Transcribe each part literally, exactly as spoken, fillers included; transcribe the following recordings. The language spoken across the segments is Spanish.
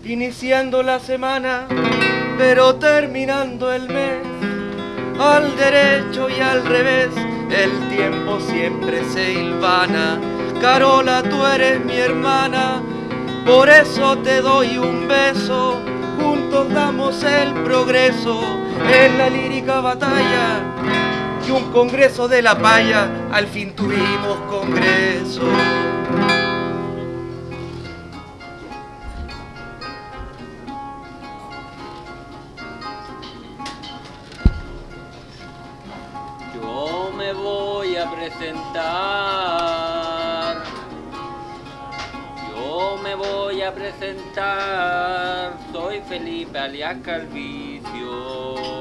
iniciando la semana, pero terminando el mes. Al derecho y al revés, el tiempo siempre se hilvana. Carola, tú eres mi hermana, por eso te doy un beso. Juntos damos el progreso en la lírica batalla. Y un congreso de la paya, al fin tuvimos congreso. Yo me voy a presentar, yo me voy a presentar, soy Felipe alias Calvicio.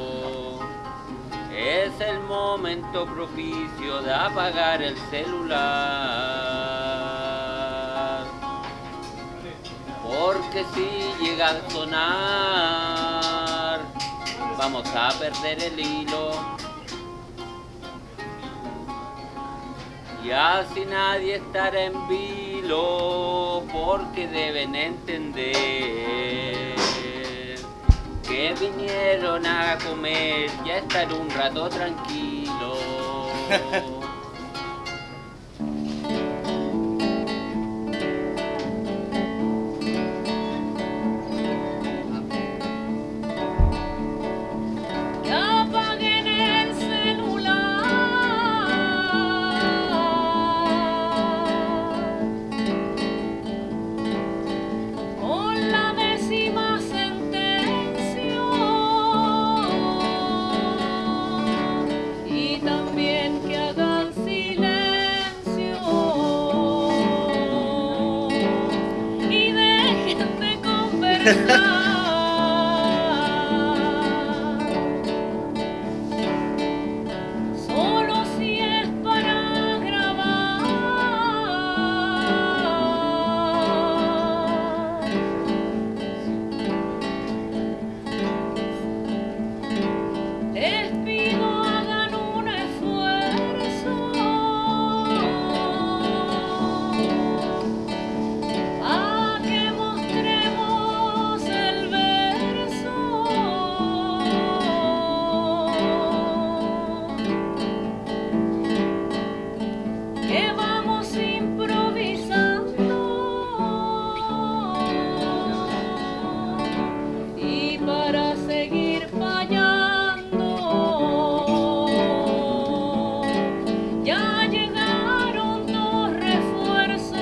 Es el momento propicio de apagar el celular, porque si llega a sonar, vamos a perder el hilo. Y así nadie estará en vilo, porque deben entender que vinieron a comer y a estar un rato tranquilo. Solo si es para grabar. Les pido hagan un esfuerzo a que mostremos el verso que vamos improvisando, y para seguir fallando ya llegaron dos refuerzos.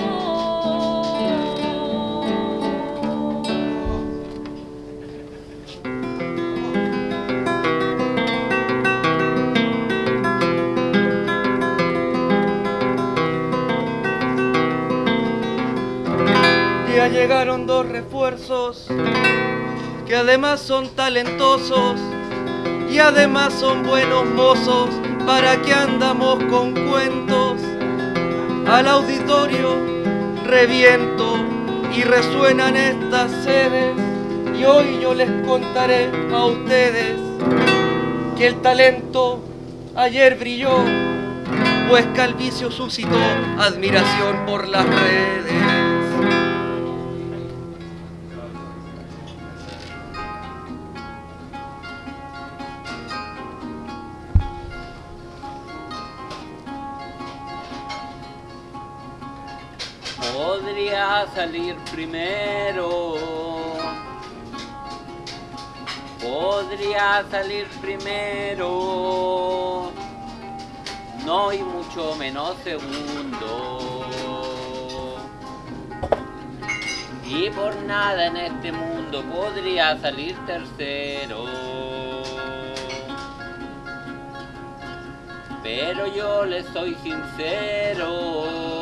Ya llegaron dos refuerzos que además son talentosos y además son buenos mozos. ¿Para qué andamos con cuentos? Al auditorio reviento y resuenan estas sedes, y hoy yo les contaré a ustedes que el talento ayer brilló, pues Calvicio suscitó admiración por las redes. Podría salir primero, podría salir primero, no y mucho menos segundo, y por nada en este mundo podría salir tercero. Pero yo les soy sincero,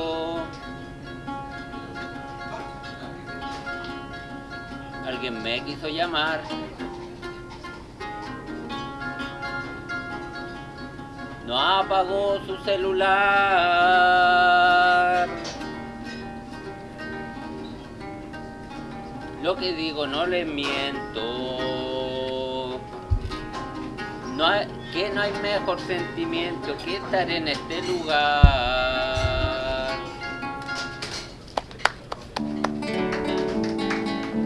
alguien me quiso llamar, no apagó su celular. Lo que digo no les miento, no hay, que no hay mejor sentimiento que estar en este lugar.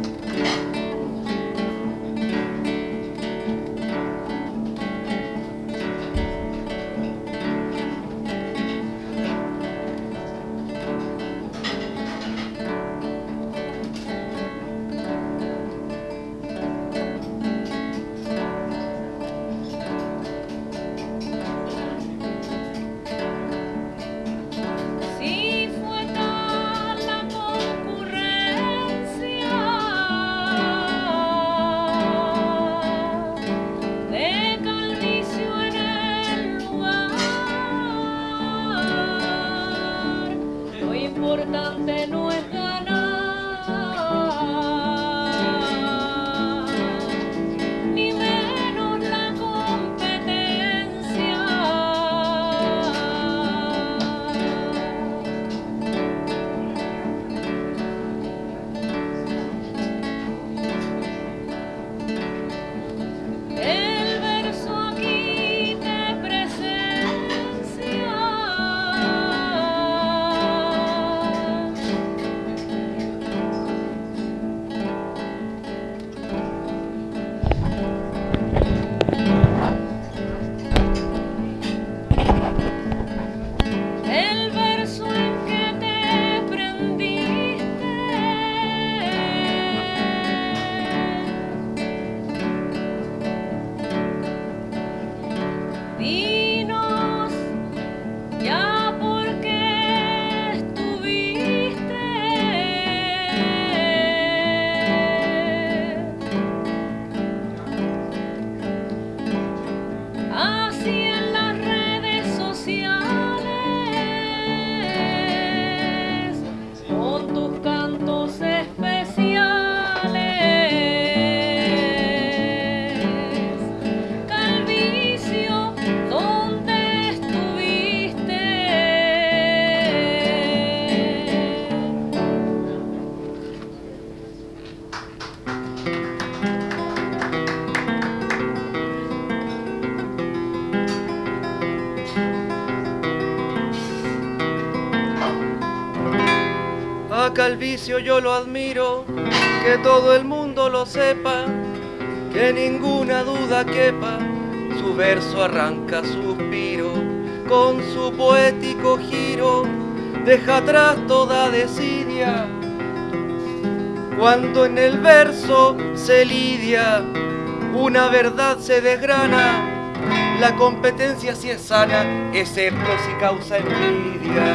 saca el vicio yo lo admiro, que todo el mundo lo sepa, que ninguna duda quepa, su verso arranca suspiro, con su poético giro, deja atrás toda desidia, cuando en el verso se lidia, una verdad se desgrana, la competencia si es sana, excepto si causa envidia.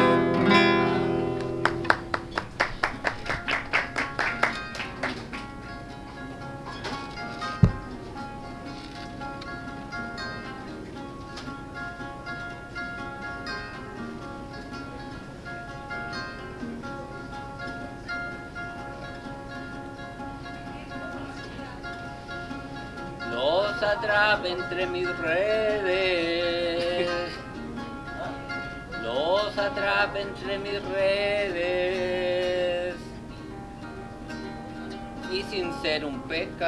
Los atrapé entre mis redes, los atrapé entre mis redes, y sin ser un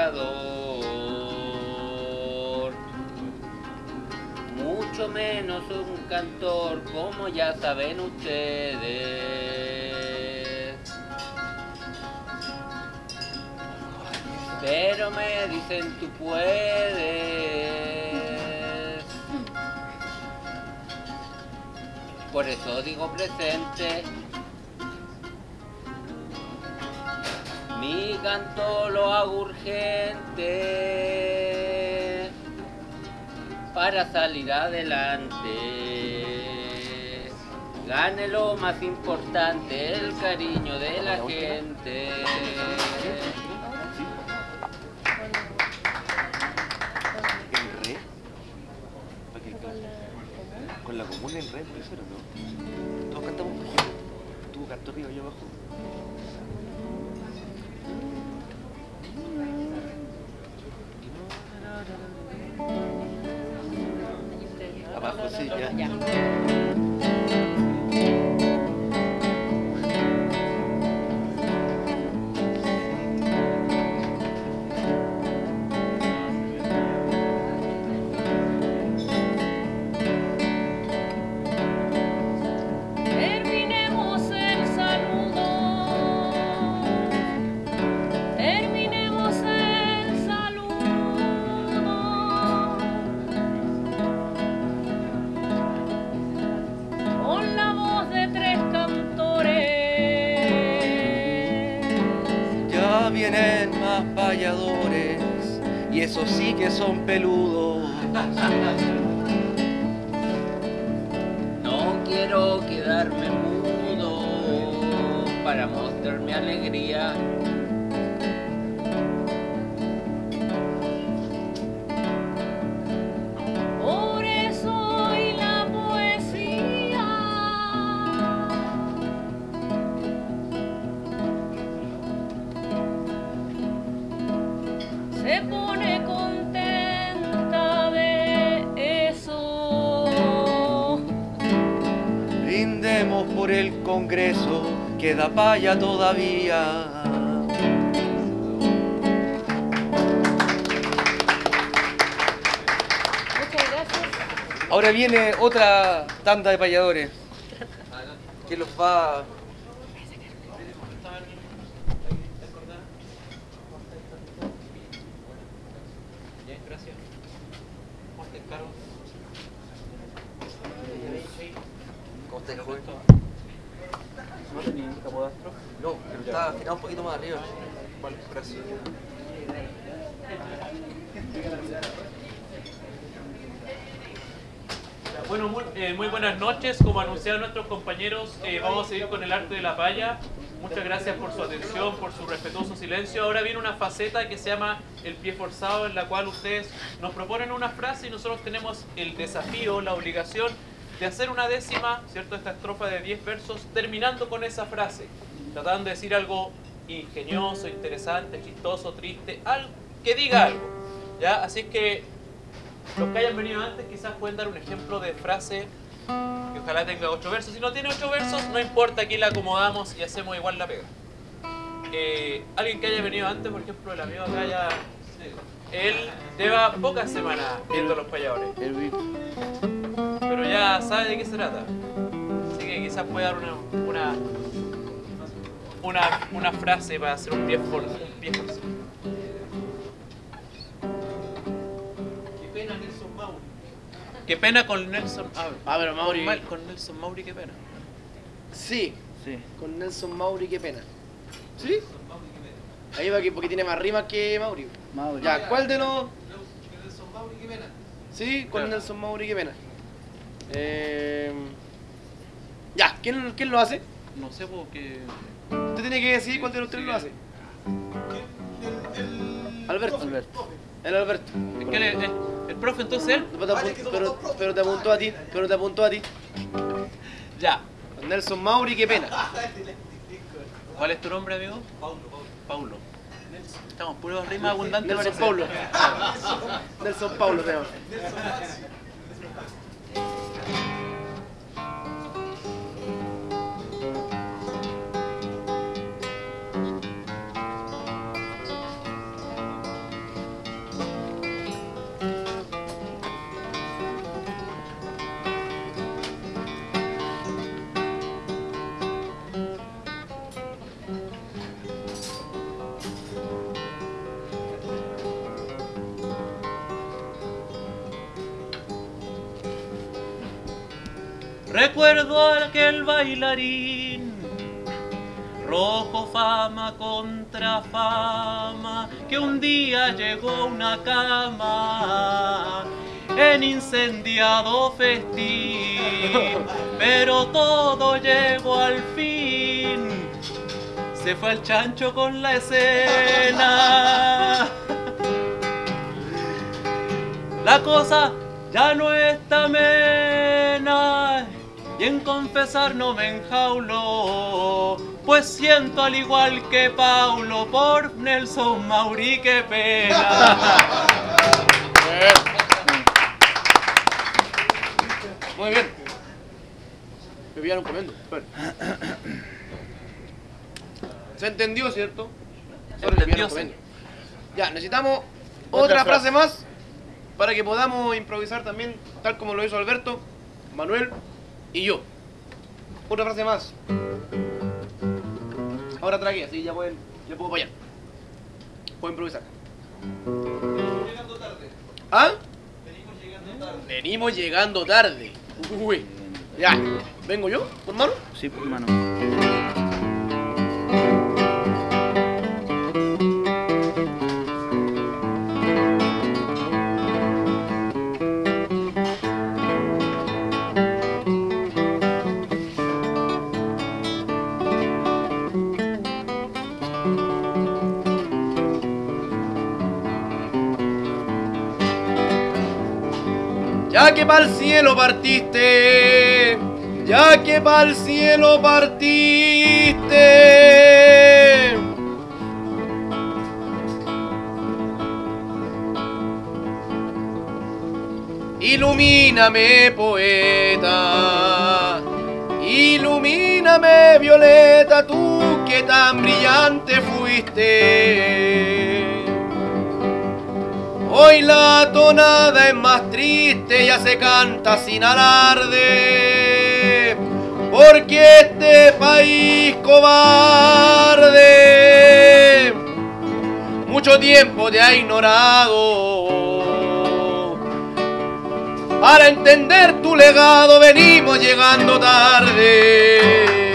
pescador, mucho menos un cantor, como ya saben ustedes. Pero me dicen tú puedes, por eso digo presente. Mi canto lo hago urgente para salir adelante. Gane lo más importante, el cariño de la gente. Con la comuna en re, eso no. Todos cantamos bajo. Tú canto arriba, yo abajo. Abajo sí, ya. Vienen más payadores y esos sí que son peludos. No quiero quedarme mudo para mostrar mi alegría. Por eso y la poesía se pone contenta de eso. Brindemos por el Congreso, queda paya todavía. Muchas gracias. Ahora viene otra tanda de payadores que los va... ¿Cómo estás, joven? ¿No tenía capodastro? No, pero está afinado un poquito más arriba. Vale, gracias. Bueno, muy, eh, muy buenas noches. Como anunciaron nuestros compañeros, eh, vamos a seguir con el arte de la paya. Muchas gracias por su atención, por su respetuoso silencio. Ahora viene una faceta que se llama el pie forzado, en la cual ustedes nos proponen una frase y nosotros tenemos el desafío, la obligación de hacer una décima, ¿cierto? Esta estrofa de diez versos, terminando con esa frase, tratando de decir algo ingenioso, interesante, chistoso, triste, algo que diga algo, ¿ya? Así es que los que hayan venido antes quizás pueden dar un ejemplo de frase que ojalá tenga ocho versos. Si no tiene ocho versos, no importa, aquí la acomodamos y hacemos igual la pega. Eh, alguien que haya venido antes, por ejemplo, el amigo acá ya... Él lleva pocas semanas viendo los payadores, pero ya sabe de qué se trata. Así que quizás pueda dar una, una, una, una frase para hacer un pie forzado. Un pie forzado. Qué pena Nelson Mauri. Qué pena con Nelson. Ah, Ah, pero Mauri. mal con Nelson Mauri, qué pena. Sí, Sí. con Nelson Mauri, qué pena. ¿Sí? Ahí va que porque tiene más rimas que Mauri. Mauri. Ya, ¿cuál de los...? Nelson Mauri, qué pena. Sí, con Claro. Nelson Mauri, qué pena. Eh... Ya, ¿quién, ¿quién lo hace? No sé por qué. Usted tiene que decidir cuál de los tres lo hace. Alberto. Alberto. El Alberto. Es que el, el, el profe, entonces él. Pero te, apuntó, pero, pero te apuntó a ti, pero te apuntó a ti. Ya. Con Nelson Mauri, qué pena. ¿Cuál es tu nombre, amigo? Paulo. Paulo. Estamos puros rimas abundantes. Nelson parece. Paulo. Nelson Paulo se llama. Recuerdo a aquel bailarín, rojo fama contra fama, que un día llegó a una cama en incendiado festín, pero todo llegó al fin, se fue al chancho con la escena. La cosa ya no está amena y en confesar no me enjaulo, pues siento al igual que Paulo por Nelson Mauri, qué pena. Muy bien. Me pillaron comiendo. Espera. ¿Se entendió, cierto? Solo me pillaron Entendió, comiendo. Ya, necesitamos Otra otra, frase. frase. más para que podamos improvisar también, tal como lo hizo Alberto, Manuel y yo. Otra frase más. Ahora tragué, así ya pueden, ya puedo apoyar. Puedo improvisar. Venimos llegando tarde. ¿Ah? Venimos llegando tarde. Venimos llegando tarde. Uy. Ya. ¿Vengo yo, hermano? Sí, hermano. Ya que pa'l cielo partiste, ya que pa'l cielo partiste. Ilumíname, poeta, ilumíname, violeta, tú que tan brillante fuiste. Hoy la tonada es más triste, ya se canta sin alarde, porque este país cobarde mucho tiempo te ha ignorado. Para entender tu legado venimos llegando tarde.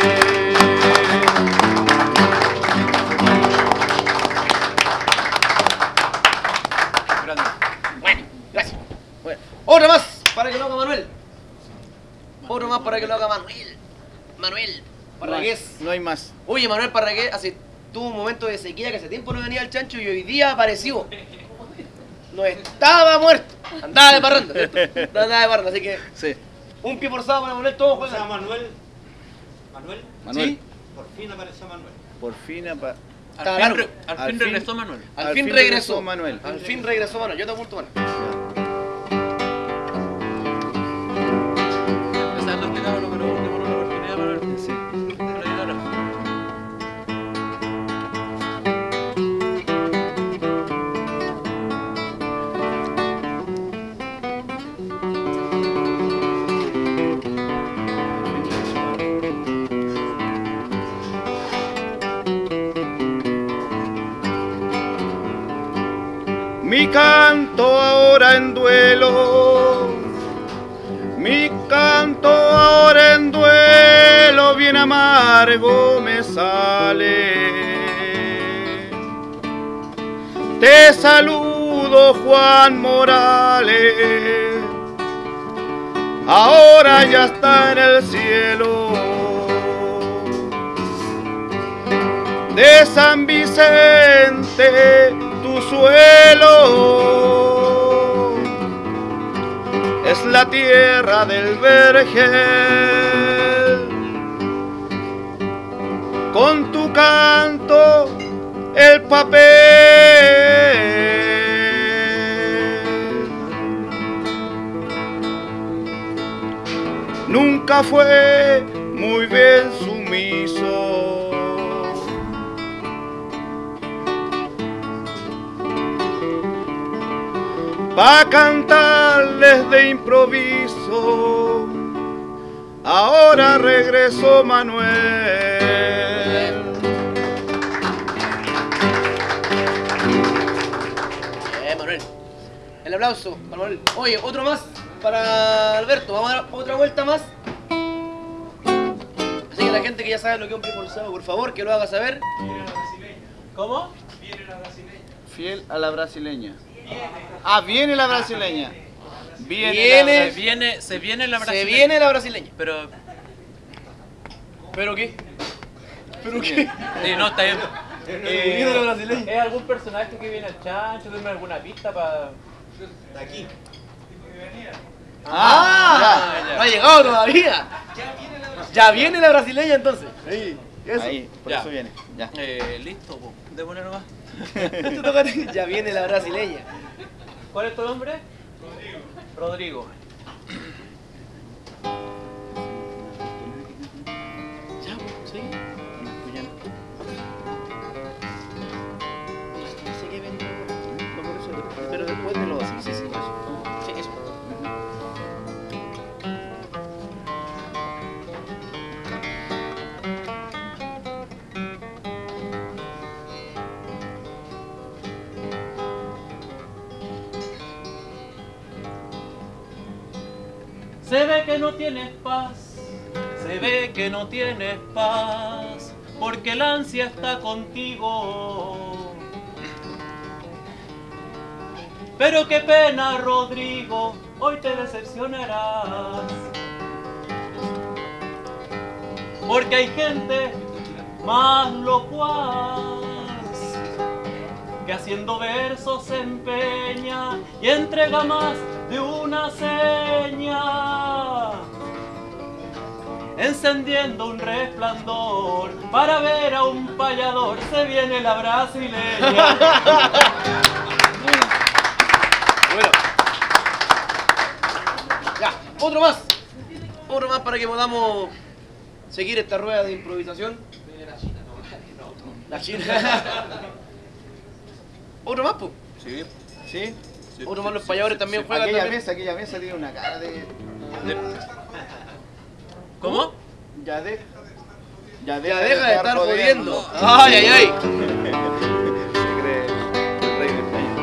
Bueno, gracias. Bueno, otra más para que lo haga Manuel. Otro más para que lo haga Manuel. Manuel Parragués. No hay más. Oye, Manuel Parragués hace tuvo un momento de sequía que hace tiempo no venía al chancho y hoy día apareció. No estaba muerto. Andaba de parranda, ¿cierto? Andaba de parranda, así que Sí. un pie forzado para Manuel, todos O sea, juegan. Manuel. Manuel, Manuel. ¿Sí? por fin apareció Manuel. Por fin apa- Al Está fin, largo. re- al Al fin fin- regresó Manuel. Al, Al fin, fin regresó. regresó Manuel. Al fin regresó Manuel. Yo te apunto Manuel. Ya. Empezando este cabrón, pero démonos la oportunidad, Manuel. Sí. Para ayudar. Mi canto ahora en duelo, mi canto ahora en duelo, bien amargo me sale. Te saludo, Juan Morales, ahora ya está en el cielo de San Vicente, tu suelo es la tierra del vergel. Con tu canto el papel nunca fue muy bien sumiso. Pa' cantarles de improviso, ahora regresó Manuel. Bien, Manuel. El aplauso, Manuel. Oye, otro más para Alberto. Vamos a dar otra vuelta más. Así que la gente que ya sabe lo que es un pie forzado, por favor, que lo haga saber. Viene la brasileña. ¿Cómo? Viene la brasileña. Fiel a la brasileña. Ah, viene la brasileña. Viene, Viene. la Se viene, se viene la Se brasileña. viene la brasileña. Pero, ¿Pero qué? ¿Pero Sí. qué? sí, no, está bien. Eh, viene la brasileña. ¿Es algún personaje que viene al chancho? ¿Dame alguna pista para...? De aquí. ¡Ah! ya, ya. No ha llegado todavía. Ya viene la brasileña entonces. Ahí. Eso. Ahí, por Ya. eso viene. Ya. Eh, listo, po. Démosle nomás. Te toca a ti. Ya viene la brasileña. ¿Cuál es tu nombre? Rodrigo. Rodrigo. Ya, sí. No sé qué vengo. No por eso, pero después me lo vas a decir. Sí, sí, eso. Sí, eso. Se ve que no tienes paz, se ve que no tienes paz, porque el ansia está contigo. Pero qué pena, Rodrigo, hoy te decepcionarás. Porque hay gente más locuaz que haciendo versos se empeña y entrega más de una seña, encendiendo un resplandor para ver a un payador. Se viene la brasileña. Bueno. Ya, otro más. Otro más para que podamos seguir esta rueda de improvisación. La China. Otro más, pues. Sí, sí. Otro más, los payadores también juegan. Aquella también. mesa, aquella mesa tiene una cara de. ¿Cómo? Ya de. Ya Ya deja de estar jodiendo. jodiendo. Ay, ay, ay. Se cree el rey de España.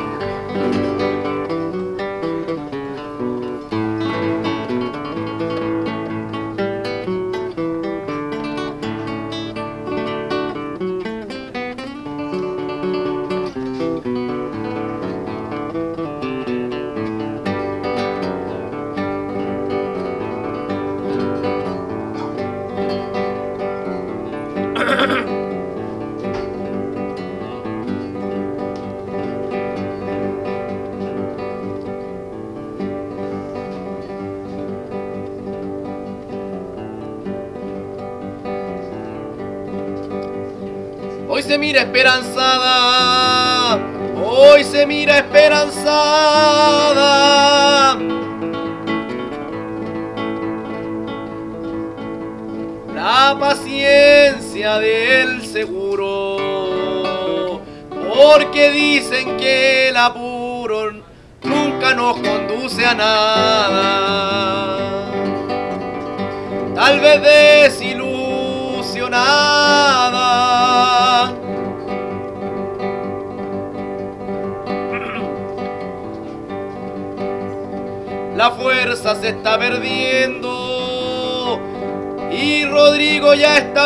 Hoy se mira esperanzada, hoy se mira esperanzada. La paciencia del seguro, porque dicen que el apuro nunca nos conduce a nada. Tal vez desilusionada, la fuerza se está perdiendo y Rodrigo ya está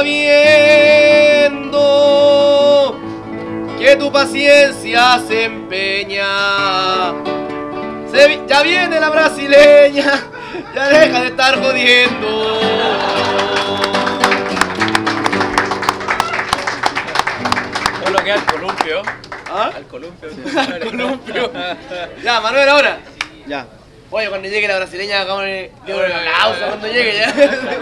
viendo que tu paciencia se empeña. Se vi- ya viene la brasileña, ya deja de estar jodiendo. Todo lo que es al columpio. ¿Ah? Al columpio. Al columpio. Ya, Manuel, ahora. Ya. Oye, cuando llegue la brasileña, hagámosle un aplauso cuando llegue ya.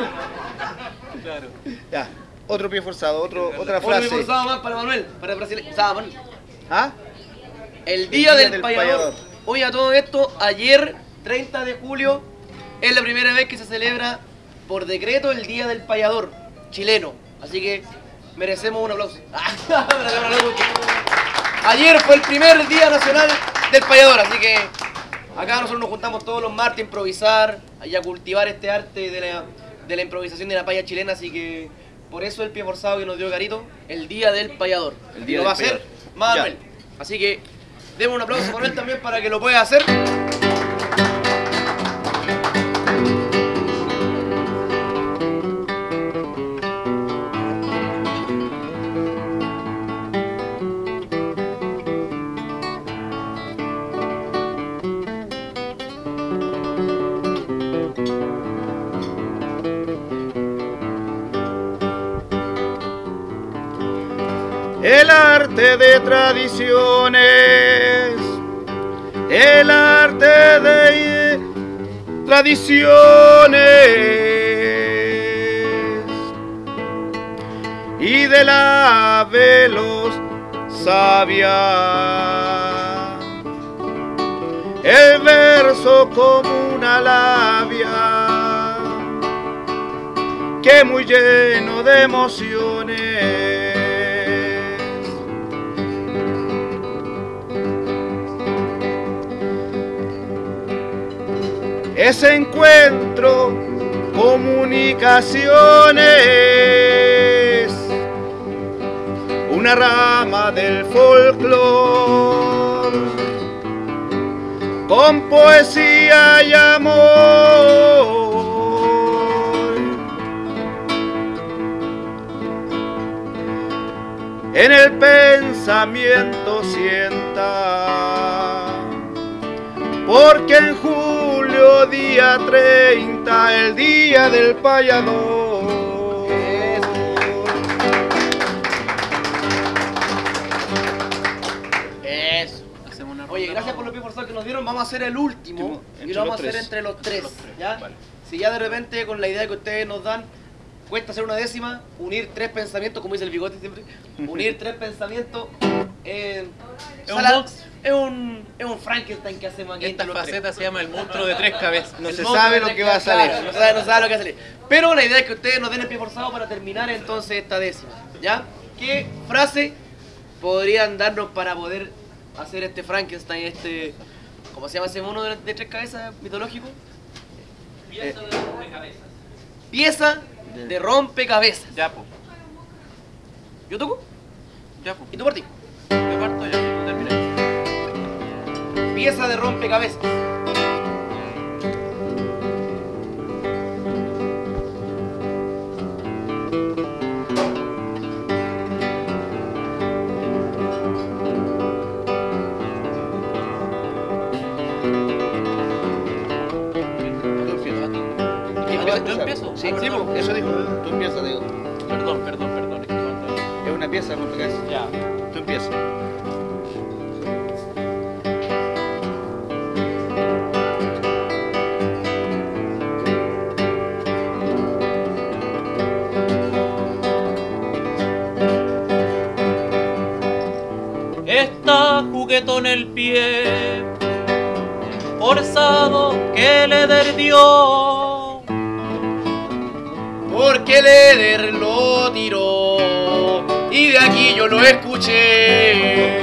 Ya. Otro pie forzado, otro, otra Otro frase. forzado más para Manuel, para el brasileño. O sea, Manuel. ¿Ah? El día, día del, del payador. payador. Oye, a todo esto, ayer, treinta de julio, es la primera vez que se celebra por decreto el Día del Payador chileno. Así que merecemos un aplauso. Merecemos un aplauso. Ayer fue el primer Día Nacional del Payador, así que acá nosotros nos juntamos todos los martes a improvisar y a cultivar este arte de la, de la improvisación de la paya chilena, así que por eso el pie forzado que nos dio Garito, el Día del Payador. El Día Y lo del va a hacer Payador. Manuel. Así que demos un aplauso a Manuel también para que lo pueda hacer. El arte de tradiciones, el arte de tradiciones y de la veloz sabia, el verso como una labia que muy lleno de emociones. Ese encuentro, comunicaciones, una rama del folclore, con poesía y amor. En el pensamiento sienta, porque en julio día treinta, el día del payador. Eso. Hacemos una Oye, ronda gracias más. por los pies forzados que nos dieron. Vamos a hacer el último Último, y entre lo vamos a los hacer tres. entre los tres. los tres, ¿Ya? vale. Si ya de repente con la idea que ustedes nos dan cuesta hacer una décima, unir tres pensamientos, como dice el bigote siempre, unir tres pensamientos eh, Es o un sea, la- box. es un es un Frankenstein que hacemos aquí Esta entre los tres. faceta se llama el monstruo de tres cabezas. No El se monstruo sabe de lo tres que va a cabezas, salir. claro, No sabe, no sabe lo que va a salir. Pero la idea es que ustedes nos den el pie forzado para terminar entonces esta décima. ¿Ya? ¿Qué frase podrían darnos para poder hacer este Frankenstein, este... ¿Cómo se llama ese mono de, de tres cabezas mitológico? Pieza de rompecabezas. Pieza de rompecabezas. Ya, pues. ¿Yo toco? Ya, pues. ¿Y tú por ti? Yo parto ya, tú terminas. Pieza de rompecabezas. Tú empiezas. ¿Yo empiezo? Sí, Ah, sí, perdón. po, eso dijo. Tú empiezas, digo. Perdón, perdón, perdón. Es que falta- Es una pieza, rompecabezas. Ya. Tú empiezas. Está juguetón el pie, forzado que le derdió. Porque el Eder lo tiró y de aquí yo lo escuché.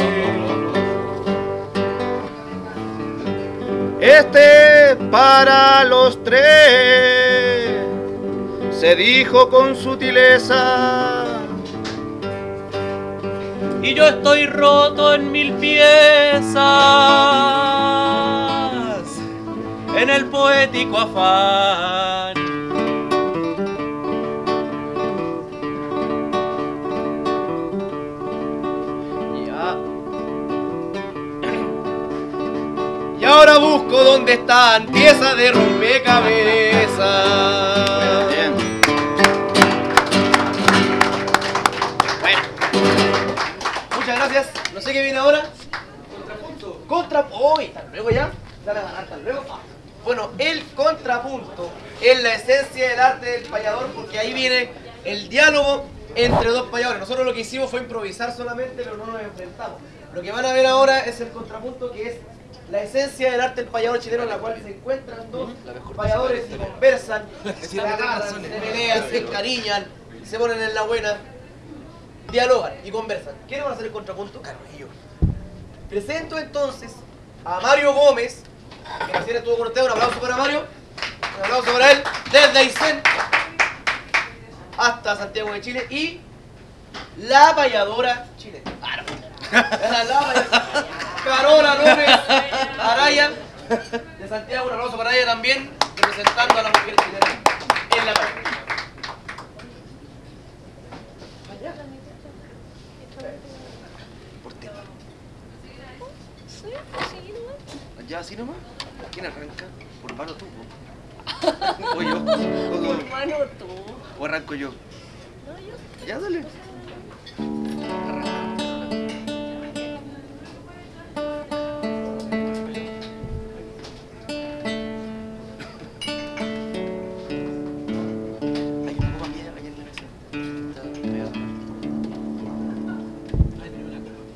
Este para los tres, se dijo con sutileza. Y yo estoy roto en mil piezas. en el poético afán. Ya. Y ahora busco dónde están piezas de rompecabezas. Bien. Muchas gracias. No sé qué viene ahora. Contrapunto. Contra. ¡Uy! ¿Hasta luego ya? Dale a ganar, hasta luego. Ah. Bueno, el contrapunto es la esencia del arte del payador, porque ahí viene el diálogo entre dos payadores. Nosotros lo que hicimos fue improvisar solamente, pero no nos enfrentamos. Lo que van a ver ahora es el contrapunto, que es la esencia del arte del payador chileno, en la cual se encuentran dos payadores y conversan, se agarran, se pelean, se encariñan, se ponen en la buena, dialogan y conversan. ¿Quiénes van a hacer el contrapunto? Carrillo. Presento entonces a Mario Gómez, que recién estuvo con usted. Un aplauso para Mario, un aplauso para él, desde Aysén hasta Santiago de Chile, y la payadora chilena. Ah, no. La, la payadora. Carola López Araya, de Santiago. Un aplauso para ella también, representando a la mujer chilena en la payadora. Por tema. ¿Ya así nomás? ¿Quién arranca? ¿Por mano tú? ¿O yo? Por mano tú. ¿O arranco yo? Ya, dale. Hay un poco aquí, allá en la mesa. Está pegado. Ay, tenemos la cola.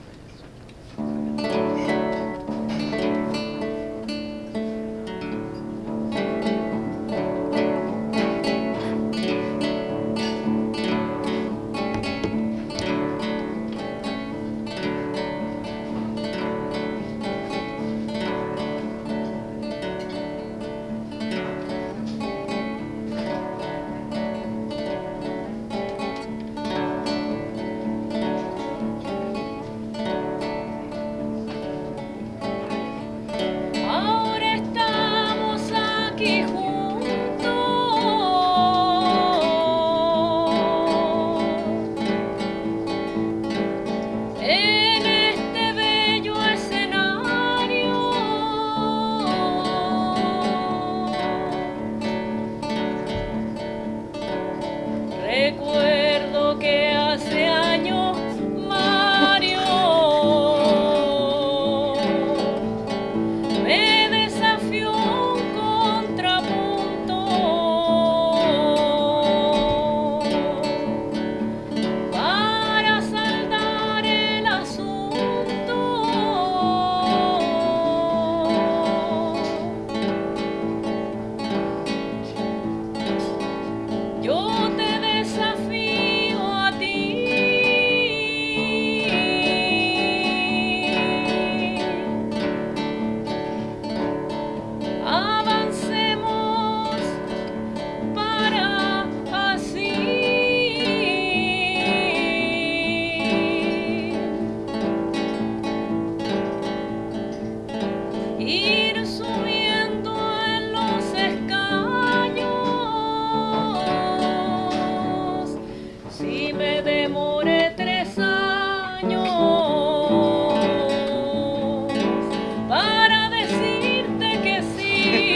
Ahora estamos aquí juntos en este bello escenario. Recuerdo que hace años, Mario, me desafió un contrapunto para saldar el asunto. Yo te desafío a ti. Avancemos para así ir subiendo en los escaños. Si me demoré tres años para decirte que sí.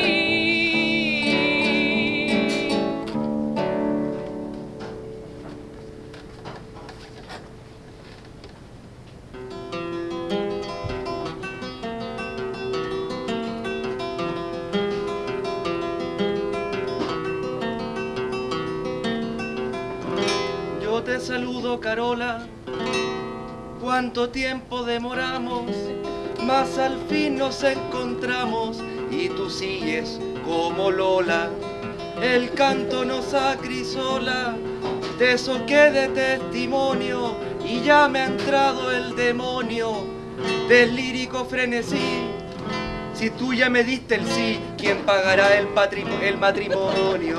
Yo te saludo, Carola. Cuánto tiempo demoramos, mas al fin nos encontramos y tú sigues como Lola. El canto nos acrisola, de eso quede testimonio, y ya me ha entrado el demonio del lírico frenesí. Si tú ya me diste el sí, ¿quién pagará el, patrimo- el matrimonio?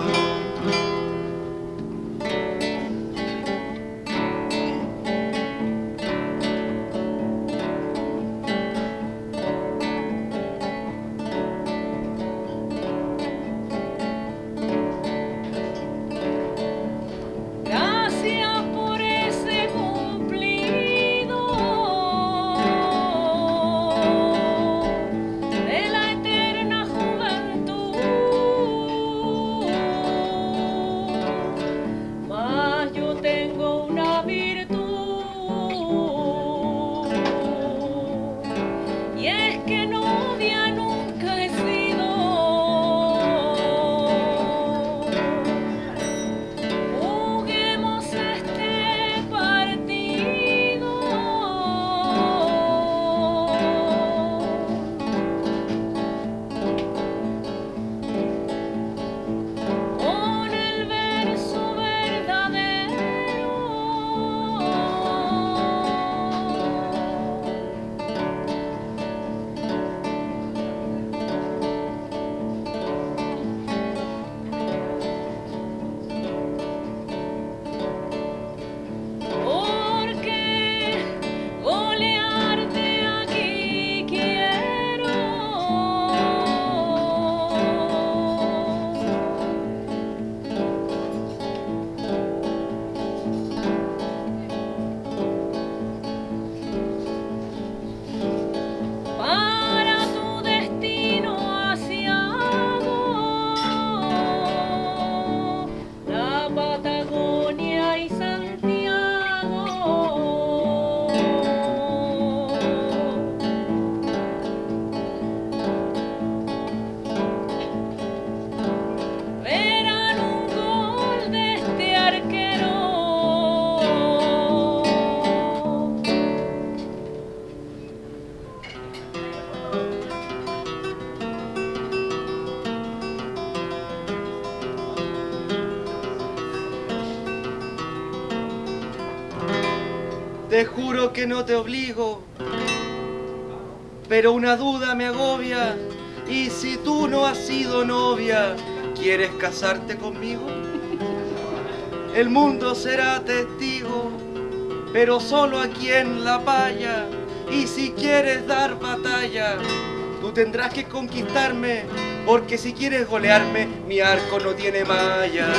Te juro que no te obligo, pero una duda me agobia. Y si tú no has sido novia, ¿quieres casarte conmigo? El mundo será testigo, pero solo aquí en La Paya. Y si quieres dar batalla, tú tendrás que conquistarme, porque si quieres golearme, mi arco no tiene malla.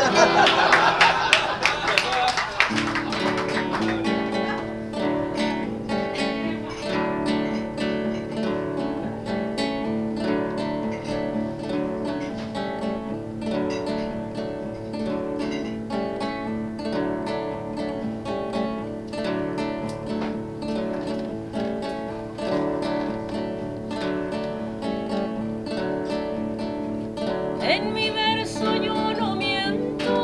En mi verso yo no miento,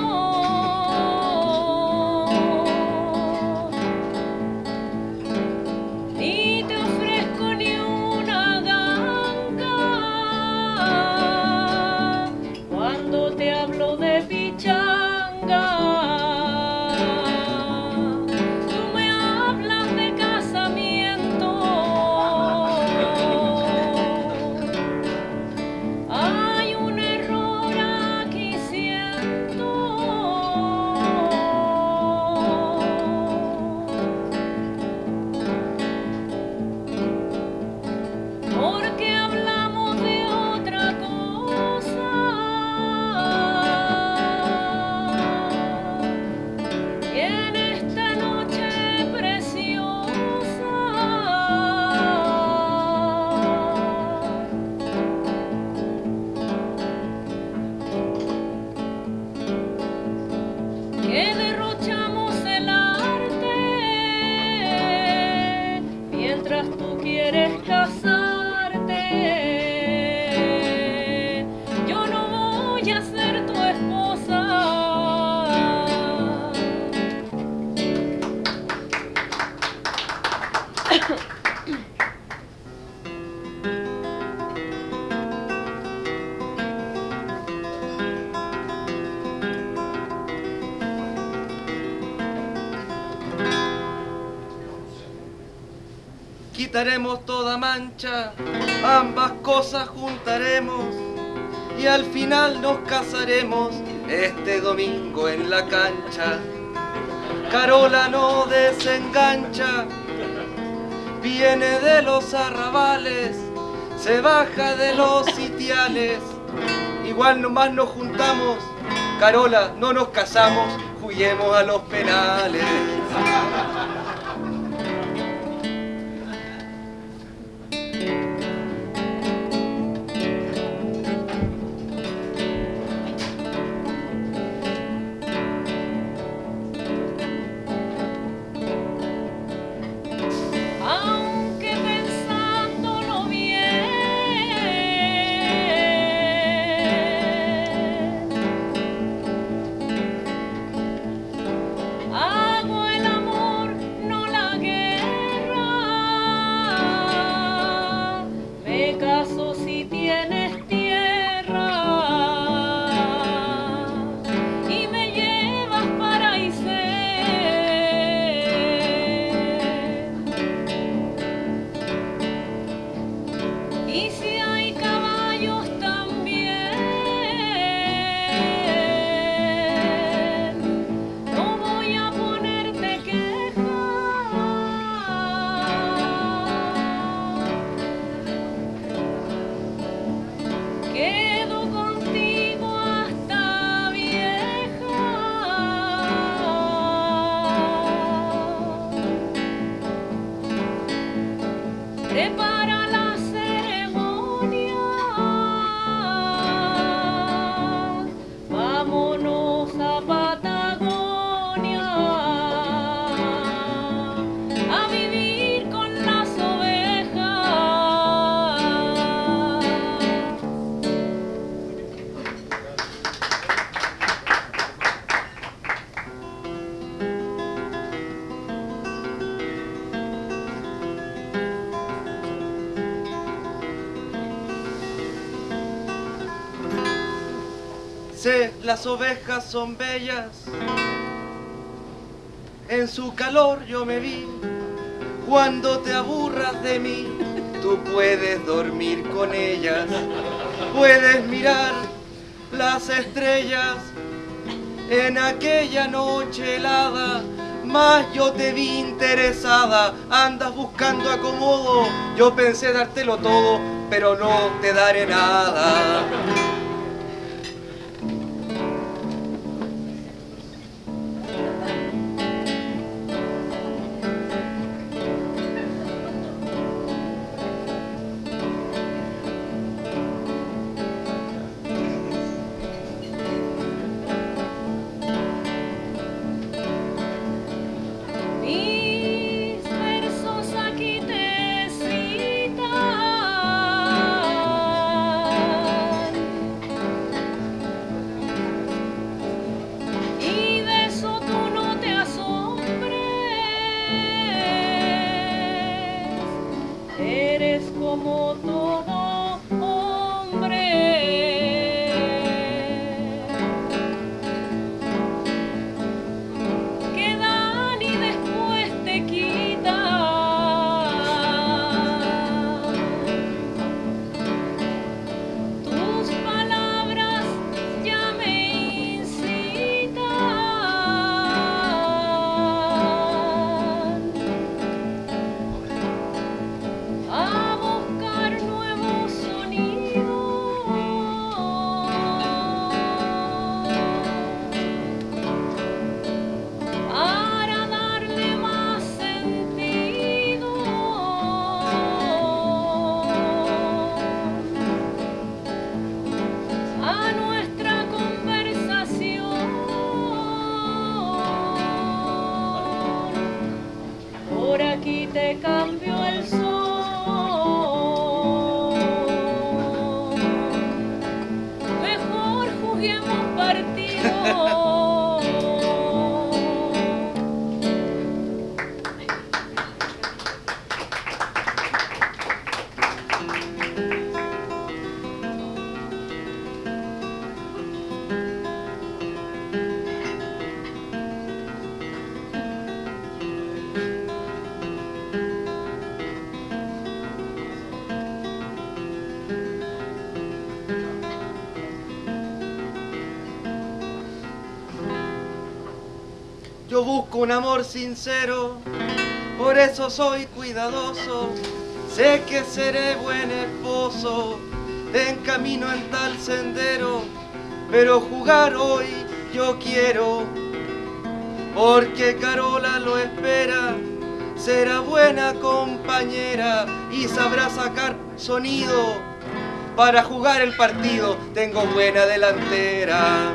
ni te ofrezco ni una ganga cuando te hablo de pichanga. Tú me hablas de casamiento. Hay un error aquí siento, porque hablamos de otra cosa. Y en esta noche preciosa que derrochamos el arte mientras tú quieres casarte. Yo no voy a ser tu esposa. Quitaremos toda mancha, ambas cosas juntaremos y al final nos casaremos este domingo en la cancha. Carola no desengancha, viene de los arrabales, se baja de los sitiales. Igual nomás nos juntamos, Carola, no nos casamos, juguemos a los penales. Aunque pensándolo bien, hago el amor, no la guerra. Me caso si tienes tierra y me llevas para Aysén. Y si hay caballos también, no voy a ponerte queja. Quedo contigo hasta vieja. Prepara la ceremonia, vámonos a Patagonia a vivir con las ovejas. Sé, las ovejas son bellas, en su calor yo me vi. Cuando te aburras de mí, tú puedes dormir con ellas, puedes mirar las estrellas en aquella noche helada. Mas yo te vi interesada, andas buscando acomodo. Yo pensé dártelo todo, pero no te daré nada. Mis versos aquí te citan y de eso tú no te asombres. Eres como todo hombre que dan y después te quitan. Tus palabras ya me incitan a buscar nuevos sonidos para darle más sentido a nuestra conversación. Por aquí te cambio el sol. Mejor juguemos partido. Yo busco un amor sincero, por eso soy cuidadoso. Sé que seré buen esposo, te encamino en tal sendero, pero jugar hoy yo quiero, porque Carola lo espera. Será buena compañera y sabrá sacar sonido para jugar el partido. Tengo buena delantera.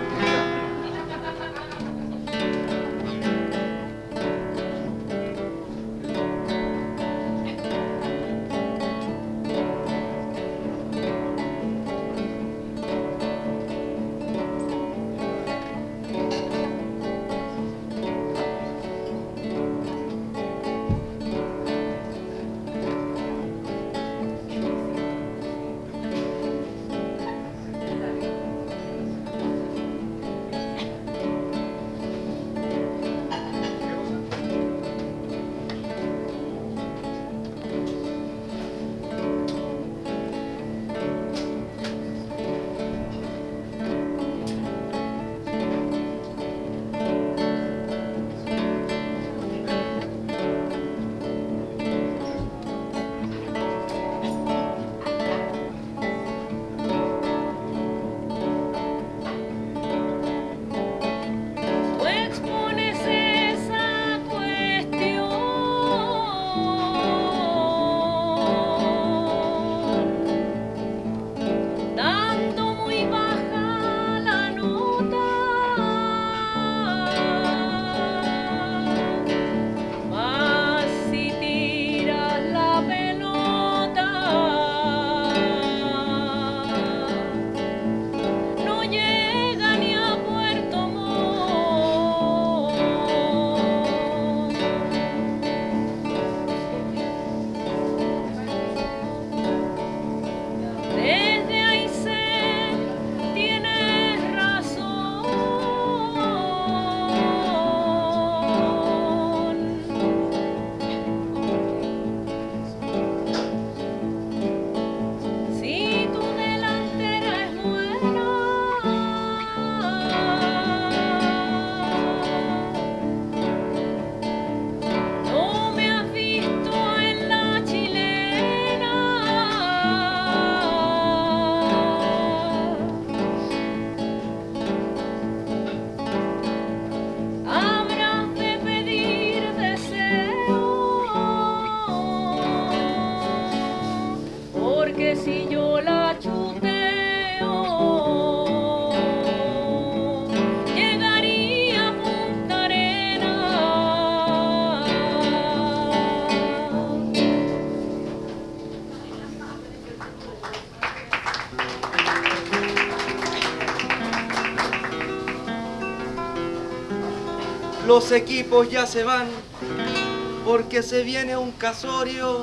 Los equipos ya se van porque se viene un casorio.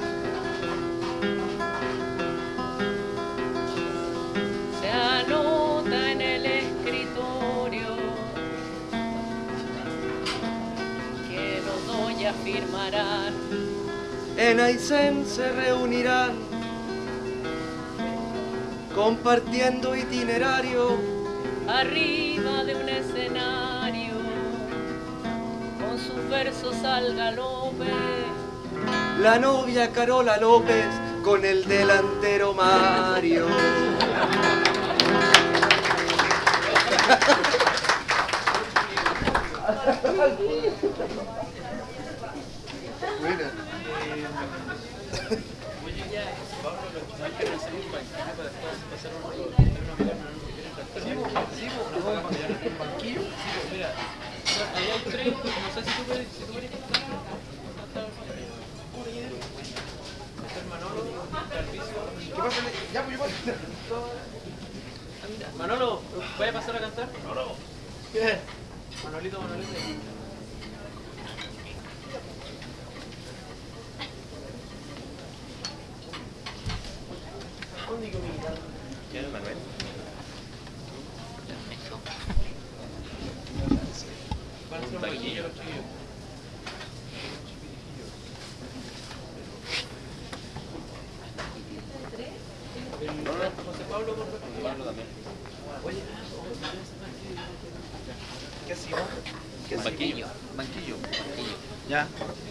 Se anota en el escritorio que los dos ya firmarán. En Aysén se reunirán compartiendo itinerario Arriba de un escenario con sus versos al galope. la novia Carola López con el delantero Mario. Mira, ahí hay tres, no sé si tú puedes, si tú puedes contar. Está el Manolo, Carvicio. ¿Qué pasa? Ya, pues yo paso. Manolo, ¿vaya a pasar a cantar? Manolo. ¿Qué? Manolito, Manolito. ¿Quién es Manuel? Van a hacer un banquillo los chiquillos. El José Pablo con Pablo también. Oye, ¿qué hacemos? ¿Qué hacemos? Banquillo. Banquillo. Banquillo. Ya.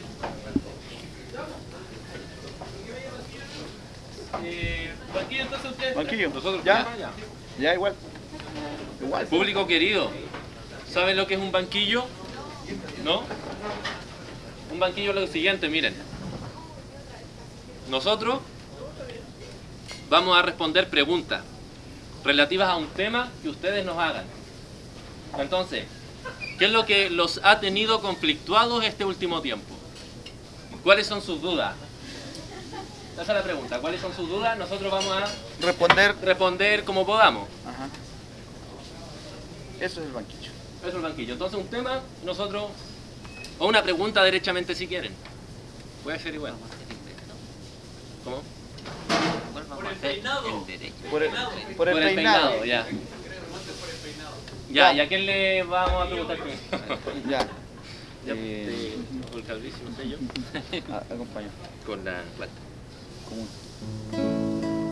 Eh, banquillo, entonces ustedes. Banquillo. Nosotros ¿Ya? ya. Ya igual. Igual. Público querido, ¿saben lo que es un banquillo? ¿No? Un banquillo es lo siguiente, miren. Nosotros vamos a responder preguntas relativas a un tema que ustedes nos hagan. Entonces, ¿qué es lo que los ha tenido conflictuados este último tiempo? ¿Cuáles son sus dudas? Esa es la pregunta. ¿Cuáles son sus dudas? Nosotros vamos a Responder. responder como podamos. Ajá. Eso es el banquillo. Eso es el banquillo. Entonces un tema, nosotros... O una pregunta derechamente si quieren. Puede ser igual. ¿Cómo? Por el peinado. Por el, por Por el el peinado. peinado, ya. Por el peinado. Ya, ¿y a quién le vamos a preguntar primero? Ya. Ya, Eh, Con el Calvicio, no sé yo. a- acompaña. Con la plata. Común.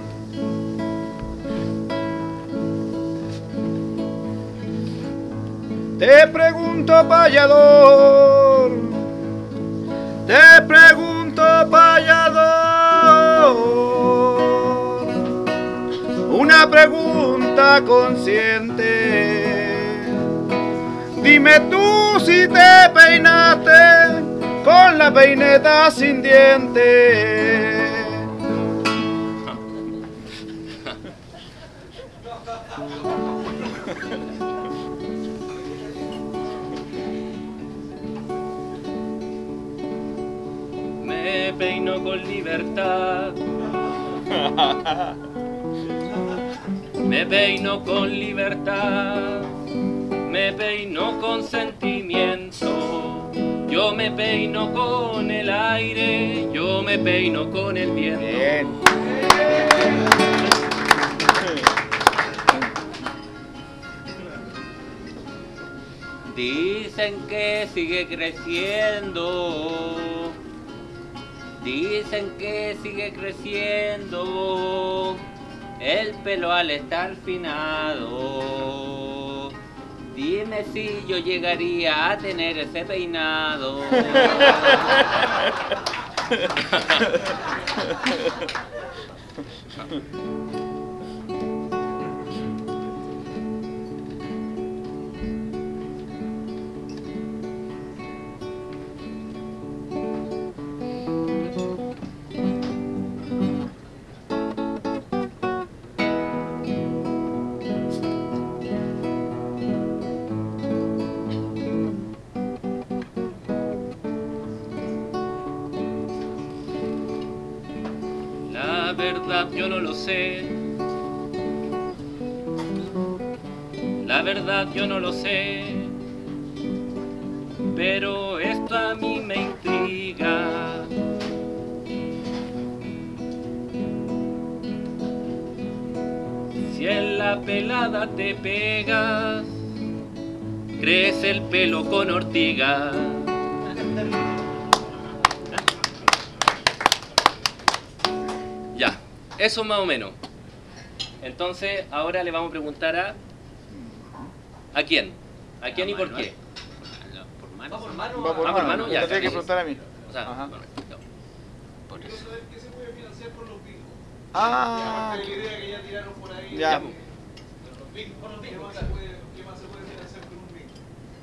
Te pregunto, payador. Te pregunto, payador. Una pregunta consciente. Dime tú si te peinaste con la peineta sin dientes. Me peino con libertad. Me peino con libertad. Me peino con sentimiento. Yo me peino con el aire. Yo me peino con el viento. Bien. Dicen que sigue creciendo. Dicen que sigue creciendo el pelo al estar finado. Dime si yo llegaría a tener ese peinado. La verdad yo no lo sé. La verdad yo no lo sé. pero esto a mí me intriga. Si en la pelada te pegas, crece el pelo con ortiga. Ya, eso más o menos. Entonces, ahora le vamos a preguntar a... ¿A quién? ¿A quién y por qué? Por Va mano. por mano. Va por Ah, por mano, mano, me ya, tendría que Carlos. preguntar a mí. O sea, Ajá. bueno, no. Por eso. Ah, La idea que ya tiraron por ahí. ya. pues. ¿Qué más se puede, qué más se puede financiar con un bingo?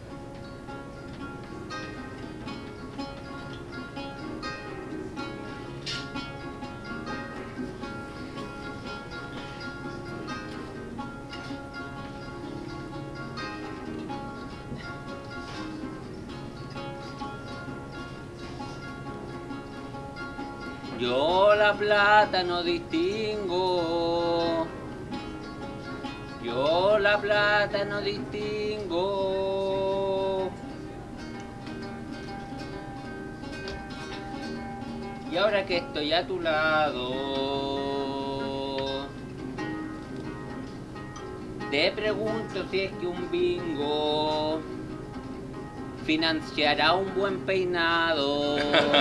Yo la plata no distingo. Yo la plata no distingo. Y ahora que estoy a tu lado, te pregunto si es que un bingo financiará un buen peinado.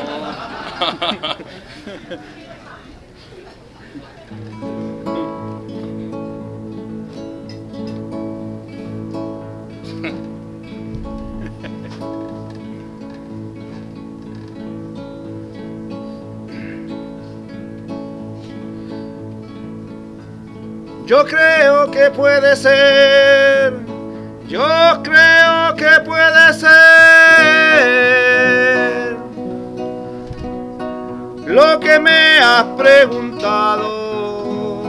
Yo creo que puede ser, yo creo que puede ser lo que me has preguntado.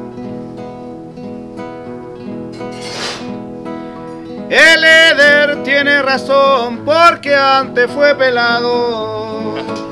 El Eder tiene razón porque antes fue pelado.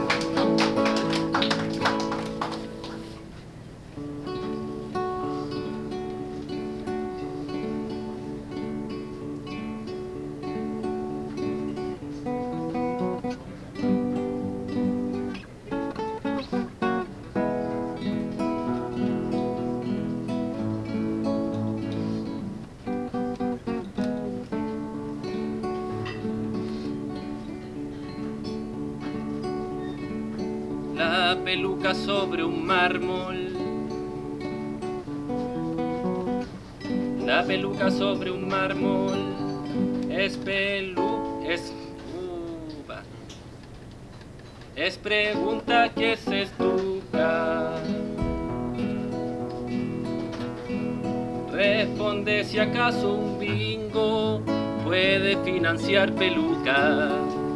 La peluca sobre un mármol. La peluca sobre un mármol es pelu... es... uva. Es pregunta que se estuca. Responde si acaso un bingo puede financiar pelucas.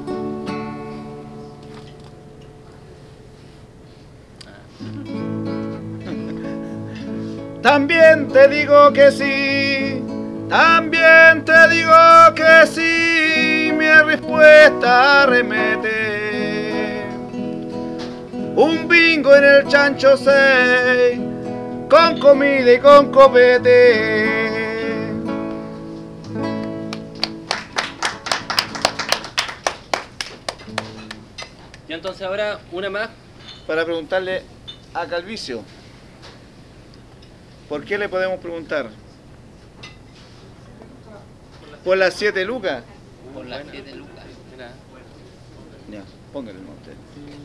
También te digo que sí, también te digo que sí, mi respuesta arremete. Un bingo en el Chancho seis, con comida y con copete. Y entonces ahora una más. Para preguntarle a Calvicio. ¿Por qué le podemos preguntar? ¿Por las siete lucas? Por las siete lucas. Mira. Ya, póngale no usted.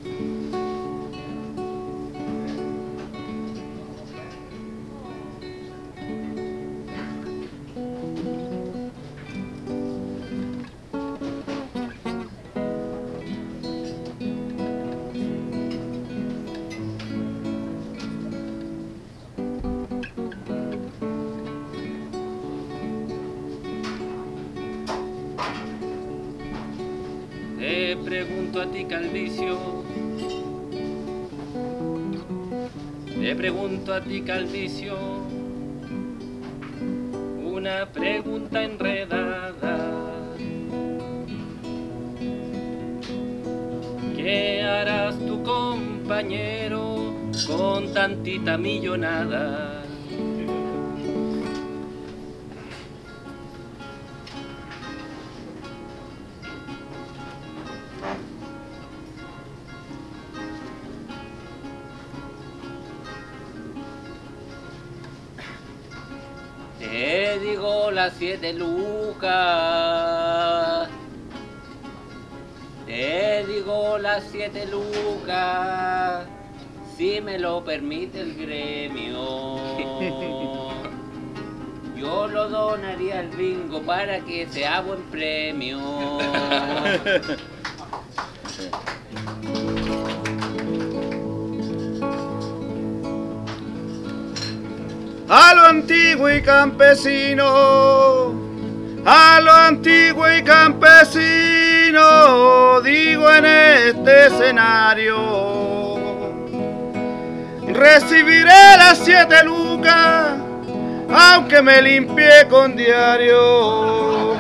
Te pregunto a ti, Calvicio. Te pregunto a ti, Calvicio. Una pregunta enredada. ¿Qué harás tu compañero con tantita millonada? digo las siete lucas. Te digo las siete lucas, si me lo permite el gremio. Yo lo donaría al bingo para que sea buen premio. A lo antiguo y campesino, a lo antiguo y campesino, digo en este escenario, recibiré las siete lucas, aunque me limpie con diario.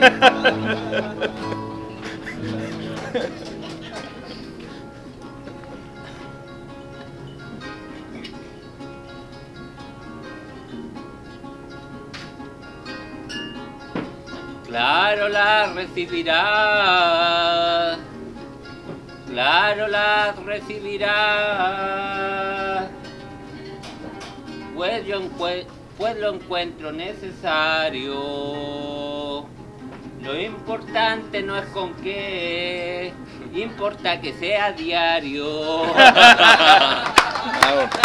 Claro la recibirá, claro la recibirá, pues, yo encue- pues lo encuentro necesario. Lo importante no es con qué, importa que sea diario. Bravo.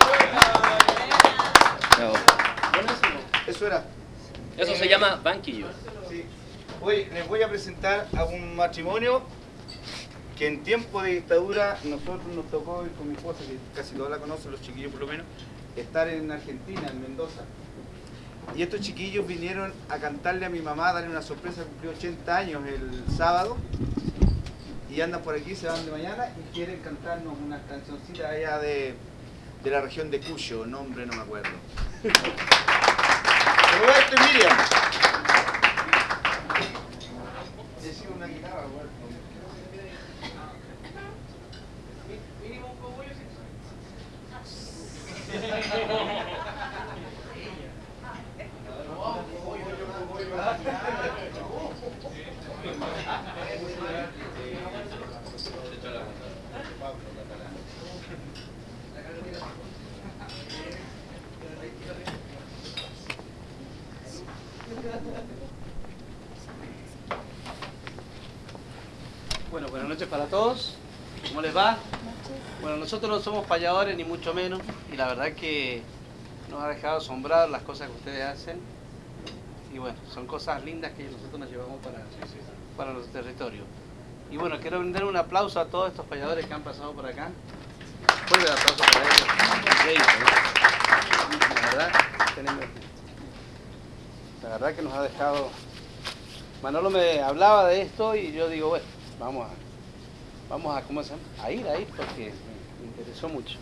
Bravo. Eso era. Eso se llama banquillo. Sí. Hoy les voy a presentar a un matrimonio que en tiempo de dictadura nosotros nos tocó ir con mi esposa, que casi todos la conocen, los chiquillos por lo menos, estar en Argentina, en Mendoza. Y estos chiquillos vinieron a cantarle a mi mamá, darle una sorpresa, cumplió ochenta años el sábado. Y andan por aquí, se van de mañana y quieren cantarnos unas cancioncitas allá de, de la región de Cuyo, nombre no me acuerdo. Roberto y Miriam. Decir una guitarra, Roberto. Bueno, buenas noches para todos. ¿Cómo les va? Bueno, nosotros no somos payadores ni mucho menos, y la verdad que nos ha dejado asombrar las cosas que ustedes hacen. Y bueno, son cosas lindas que nosotros nos llevamos para, para nuestro territorio. Y bueno, quiero brindar un aplauso a todos estos payadores que han pasado por acá. Fuerte el aplauso para ellos. Increíble, ¿eh? La verdad, tenemos, la verdad que nos ha dejado... Manolo me hablaba de esto y yo digo, bueno, vamos a, vamos a, ¿cómo se llama? A ir, a ir, porque me interesó mucho.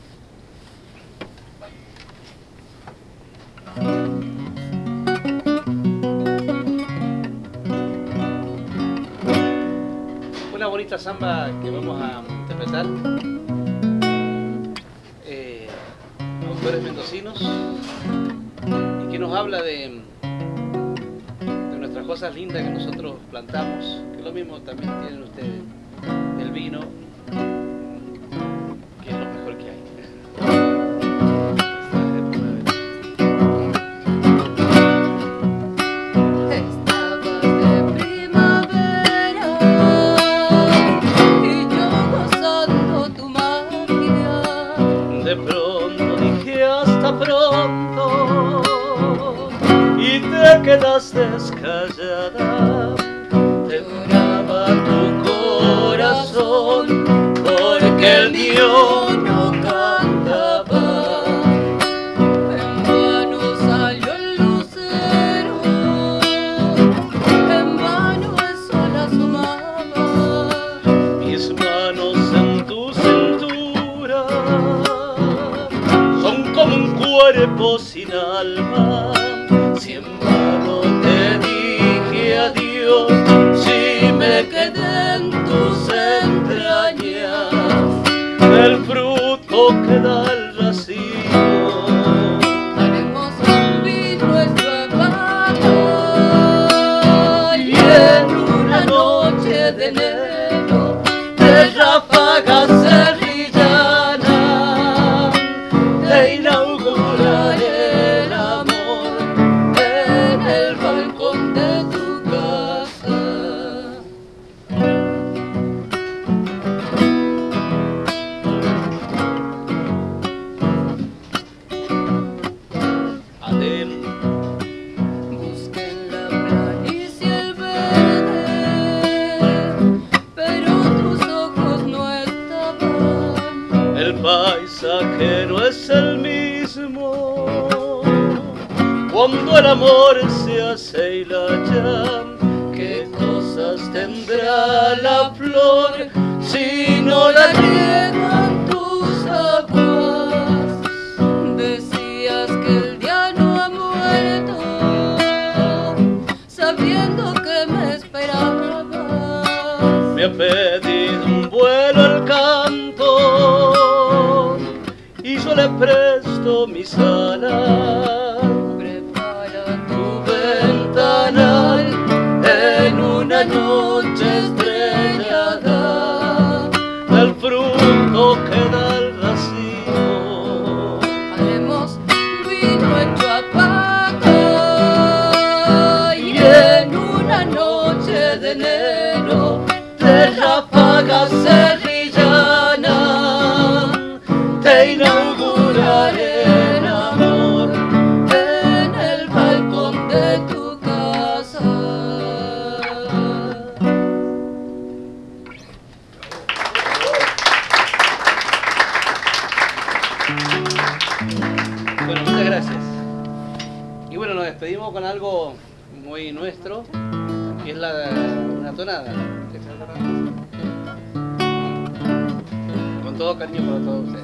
Una bonita samba que vamos a interpretar, eh, autores mendocinos, y que nos habla de, de nuestras cosas lindas que nosotros plantamos, que lo mismo también tienen ustedes, el vino, que es lo mejor que hay. De pronto dije hasta pronto y te quedaste callada. Te lloraba tu corazón porque el mío no cantaba. En vano salió el lucero, en vano el sol asomaba. Mis manos en tu cintura son como un cuerpo sin alma. Si en vano te dije adiós, si me quedé en tus entrañas, el fruto que da el racimo. Haremos un vino nuestro abajo Y en una noche de enero, de ráfagas serrillanas, te inauguraré el amor en el que no es el mismo. Cuando el amor se hace y la llama, ¿qué cosas tendrá la flor si no la riegan tus aguas? Decías que el día no ha muerto, sabiendo que me esperabas. Me ha pedido un vuelo al canto y yo le presto mis alas. Prepara Tu ventanal en una noche estrellada, del fruto que da el racimo. haremos vino hecho a paca y en una noche de enero De ráfagas serrillana te inauguraré el amor en el balcón de tu casa. Bueno, muchas gracias. Y bueno, nos despedimos con algo muy nuestro, que es la, una tonada. Con todo cariño para todos ustedes.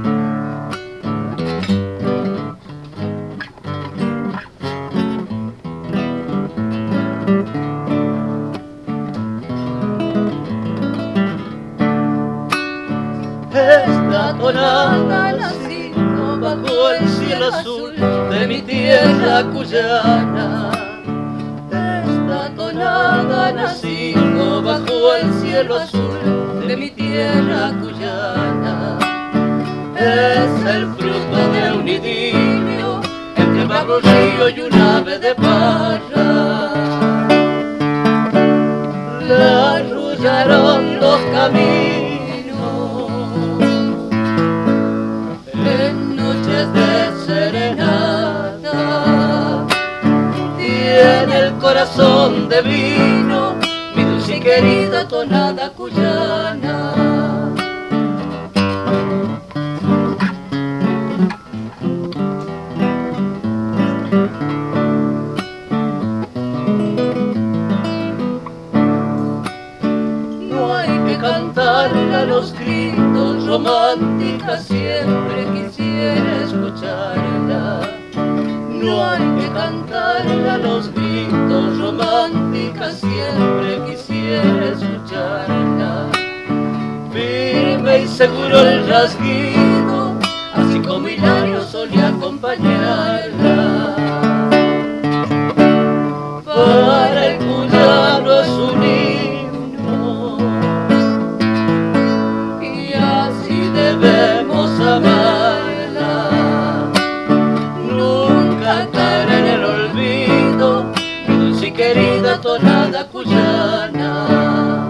Esta tonada nacido bajo el cielo azul de mi tierra cuyana. Esta tonada nacido bajo el cielo azul de mi tierra cuyana. Es el fruto de un idilio entre barro río y un ave de parra. La arrullaron los caminos en noches de serenata. Tiene el corazón de vino mi dulce y querida tonada cuyana. No hay que cantarla a los gritos, romántica siempre quisiera escucharla. No hay que cantarla a los gritos, romántica siempre quisiera escucharla. Firme y seguro el rasguido, así como Hilario solía acompañarla. Para el cuyano es un himno y así debemos amarla. Nunca caer en el olvido mi dulce y querida tonada cuyana.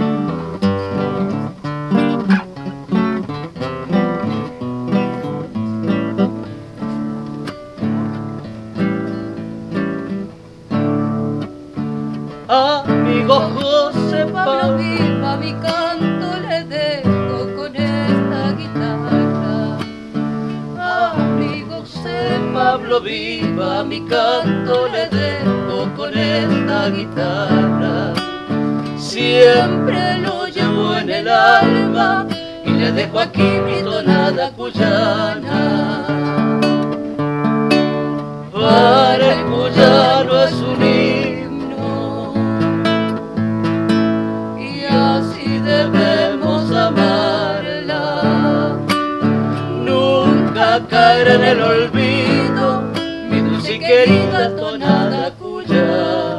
Amigo José Pablo, Pablo, viva mi canto le dejo con esta guitarra. Amigo José Pablo viva, mi canto le dejo con esta guitarra. Siempre lo llevo en el alma y le dejo aquí mi tonada cuyana. Para el cuyano es un himno y así debemos amarla. Nunca caer en el olvido mi dulce y querida tonada cuyana.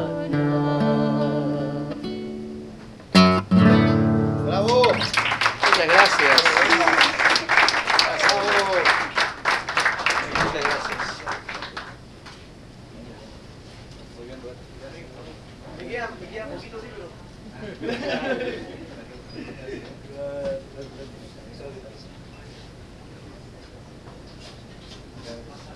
¡Bravo! Muchas gracias. Muchas gracias. Me queda, me queda poquito, sí, pero...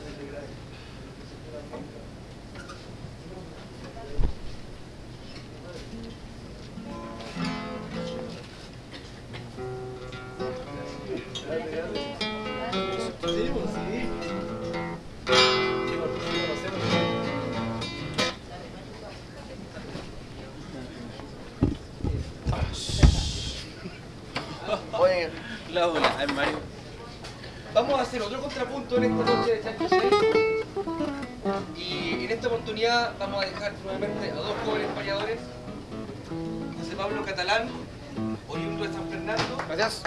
La ola, a ver, Mario. Vamos a hacer otro contrapunto en esta noche de Chancho seis. Y en esta oportunidad vamos a dejar nuevamente a dos jóvenes payadores. José Pablo Catalán, oriundo de San Fernando. Gracias.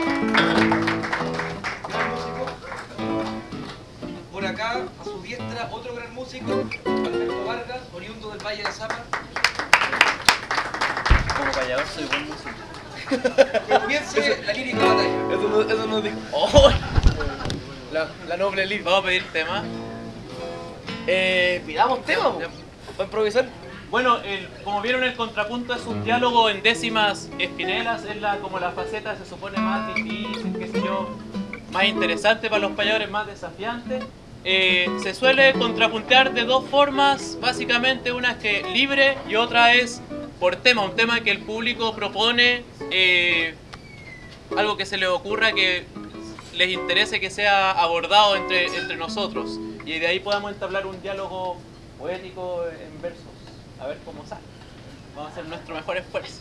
Gran músico. Por acá, a su diestra, otro gran músico, Alberto Vargas, oriundo del Valle de Zapa. Como payador soy buen músico. Comience la lírica batalla. Eso no, eso no dijo. ¡Oh! La, la noble lírica. Vamos a pedir tema. Eh, pidamos tema, po. ¿Para improvisar? Bueno, el, como vieron, el contrapunto es un diálogo en décimas espinelas, es la, como la faceta se supone más difícil, qué sé yo, más interesante para los payadores, más desafiante. Eh, se suele contrapuntear de dos formas, básicamente una es que libre y otra es por tema, un tema que el público propone, eh, algo que se les ocurra que les interese que sea abordado entre, entre nosotros, y de ahí podamos entablar un diálogo poético en versos. A ver cómo sale. Vamos a hacer nuestro mejor esfuerzo.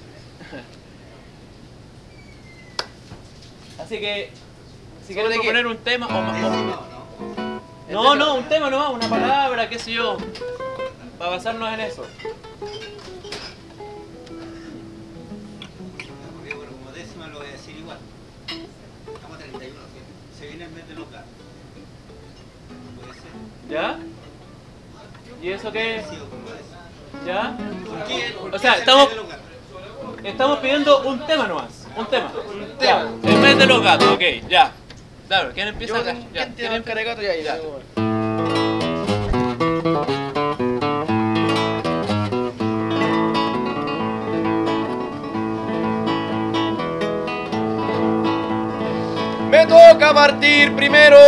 Así que, si quieren proponer un tema o más. No, no, un tema nomás, una palabra, qué sé yo. Para basarnos en eso. Bueno, como décima lo voy a decir igual. Estamos a treinta y uno, se viene el mes de los gatos. ¿Puede ser? ¿Ya? ¿Y eso qué es? Sí, o como décima. ¿Ya? ¿Por qué? ¿Por qué O sea, es el estamos, mes de los gatos? estamos pidiendo un tema nomás. Un tema. Un Ya, tema. el mes de los gatos, ok, ya. Claro, ¿quién empieza Yo acá? tengo- Ya, ¿Quién tiene el ¿quién caricato? Ya, ya. Me toca partir primero.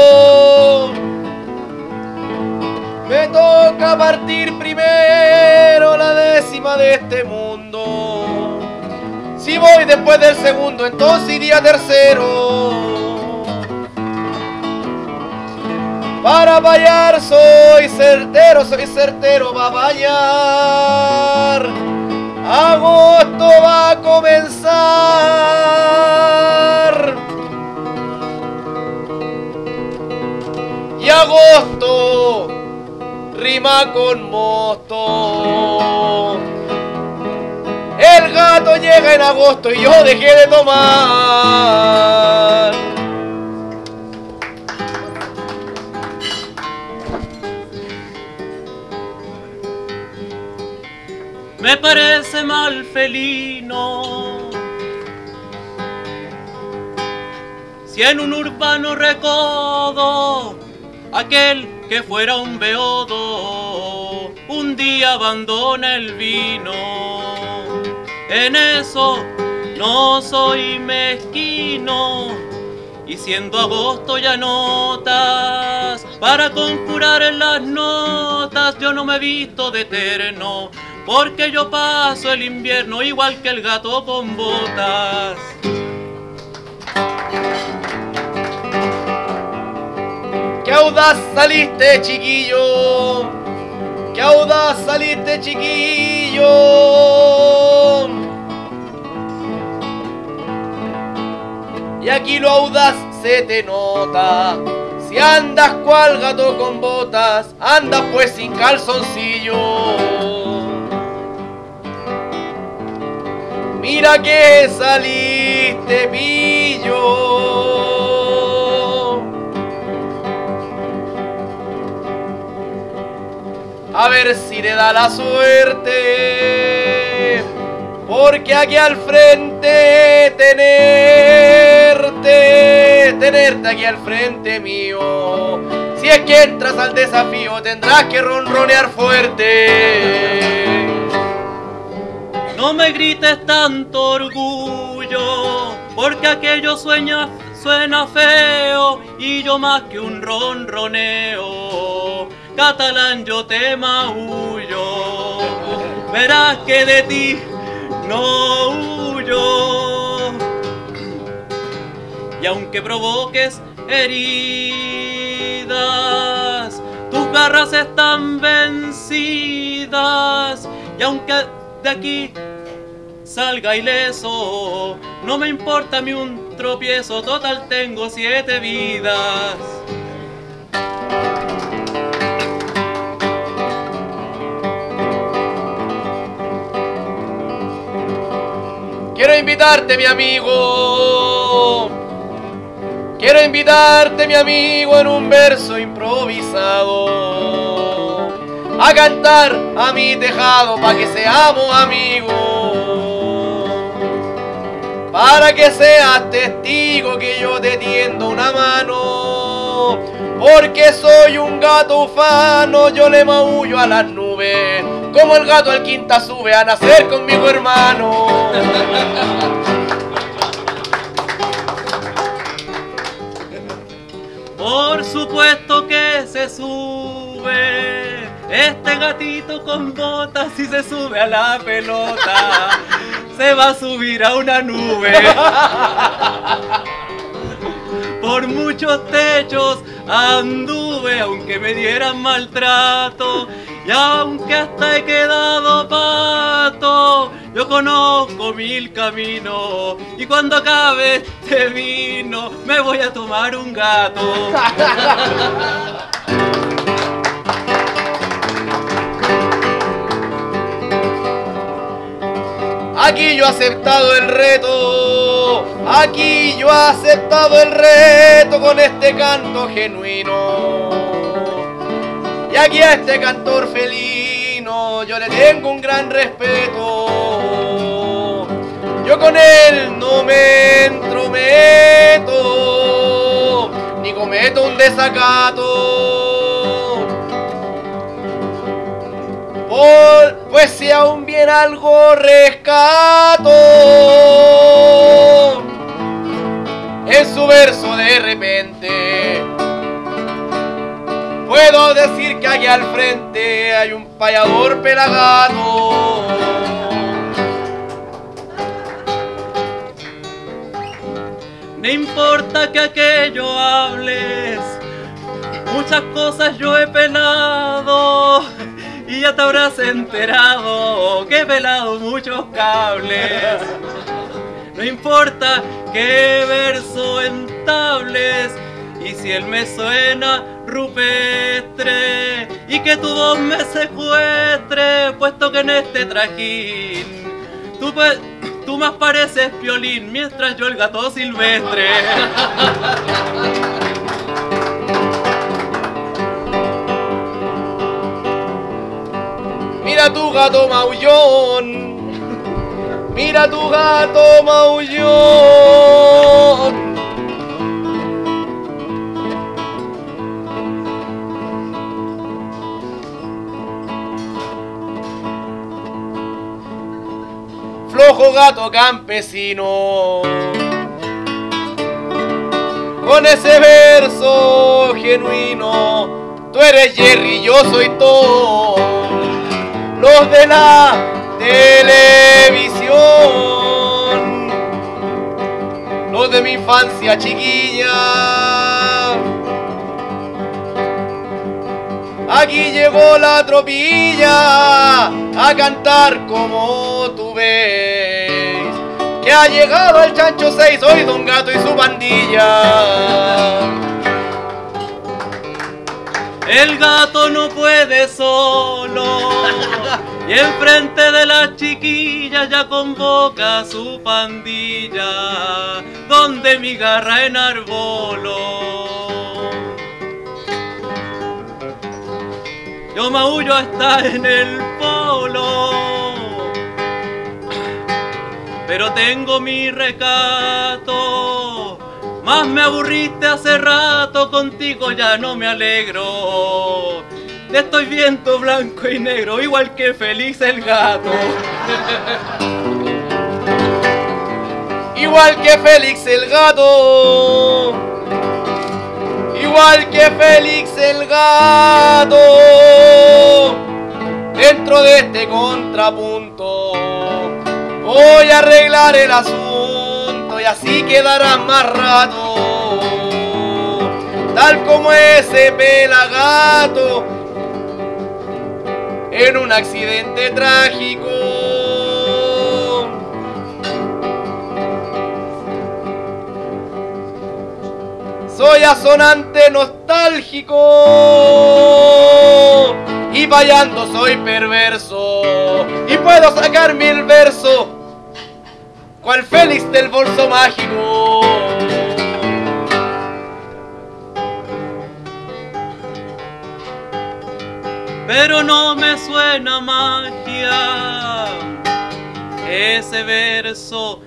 Me toca partir primero la décima de este mundo. Si voy después del segundo, entonces iría tercero. Para payar soy certero, soy certero para payar. Agosto va a comenzar. Y agosto rima con mosto. El gato llega en agosto y yo dejé de tomar. Me parece mal felino si en un urbano recodo aquel que fuera un beodo un día abandona el vino. En eso no soy mezquino, y siendo agosto ya notas para conjurar en las notas. Yo no me he visto de eterno, porque yo paso el invierno igual que el gato con botas. ¡Qué audaz saliste, chiquillo! ¡Qué audaz saliste, chiquillo! Y aquí lo audaz se te nota. Si andas cual gato con botas, andas pues sin calzoncillo. Mira que saliste, pillo. A ver si le da la suerte, porque aquí al frente tenerte, tenerte aquí al frente mío. Si es que entras al desafío, tendrás que ronronear fuerte. No me grites tanto orgullo, porque aquello sueña, suena feo, y yo más que un ronroneo, catalán yo te maullo. Verás que de ti no huyo, y aunque provoques heridas, tus garras están vencidas, y aunque de aquí salga ileso. No me importa a mí un tropiezo, total tengo siete vidas. Quiero invitarte, mi amigo. Quiero invitarte, mi amigo, en un verso improvisado, a cantar a mi tejado pa' que seamos amigos, para que seas testigo que yo te tiendo una mano, porque soy un gato ufano, yo le maullo a las nubes, como el gato al quinta sube a nacer conmigo, hermano. Por supuesto que se sube este gatito con botas, y se sube a la pelota, se va a subir a una nube. Por muchos techos anduve, aunque me dieran maltrato, y aunque hasta he quedado pato, yo conozco mil caminos, y cuando acabe este vino me voy a tomar un gato. Aquí yo he aceptado el reto, aquí yo he aceptado el reto con este canto genuino. Y aquí a este cantor felino yo le tengo un gran respeto. Yo con él no me entrometo, ni cometo un desacato. Por, pues si aún bien algo rescato en su verso de repente, puedo decir que aquí al frente hay un payador pelagato. No importa que aquello hables, muchas cosas yo he pelado, y ya te habrás enterado que he pelado muchos cables. No importa qué verso entables, y si él me suena rupestre, y que tu voz me secuestre, puesto que en este trajín tú, tú más pareces Piolín, mientras yo el gato silvestre. Mira tu gato maullón, mira tu gato maullón. Flojo gato campesino, con ese verso genuino, tú eres Jerry y yo soy Tom, los de la televisión, los de mi infancia chiquilla. Aquí llegó la tropilla a cantar como tú ves, que ha llegado el chancho seis, soy Don Gato y su pandilla. El gato no puede solo, y enfrente de las chiquillas ya convoca a su pandilla, donde mi garra enarbolo. Yo maullo hasta en el polo, pero tengo mi recato. Más me aburriste hace rato, contigo ya no me alegro. Te estoy viendo blanco y negro, igual que Félix el gato. Igual que Félix el gato, igual que Félix el gato. Dentro de este contrapunto voy a arreglar el asunto y así quedará más rato, tal como ese pelagato en un accidente trágico. soy asonante nostálgico y payando soy perverso y puedo sacar mil versos cual Félix del bolso mágico. Pero no me suena magia ese verso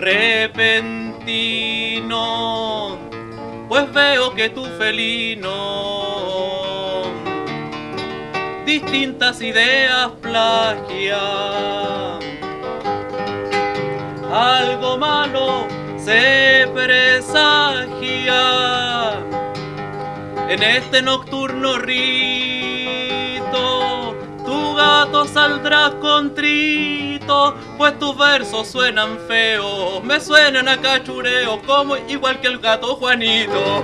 repentino, pues veo que tu felino distintas ideas plagia. Algo malo se presagia en este nocturno rito. Tu gato saldrá contrito, pues tus versos suenan feos, me suenan a cachureo, como igual que el gato Juanito.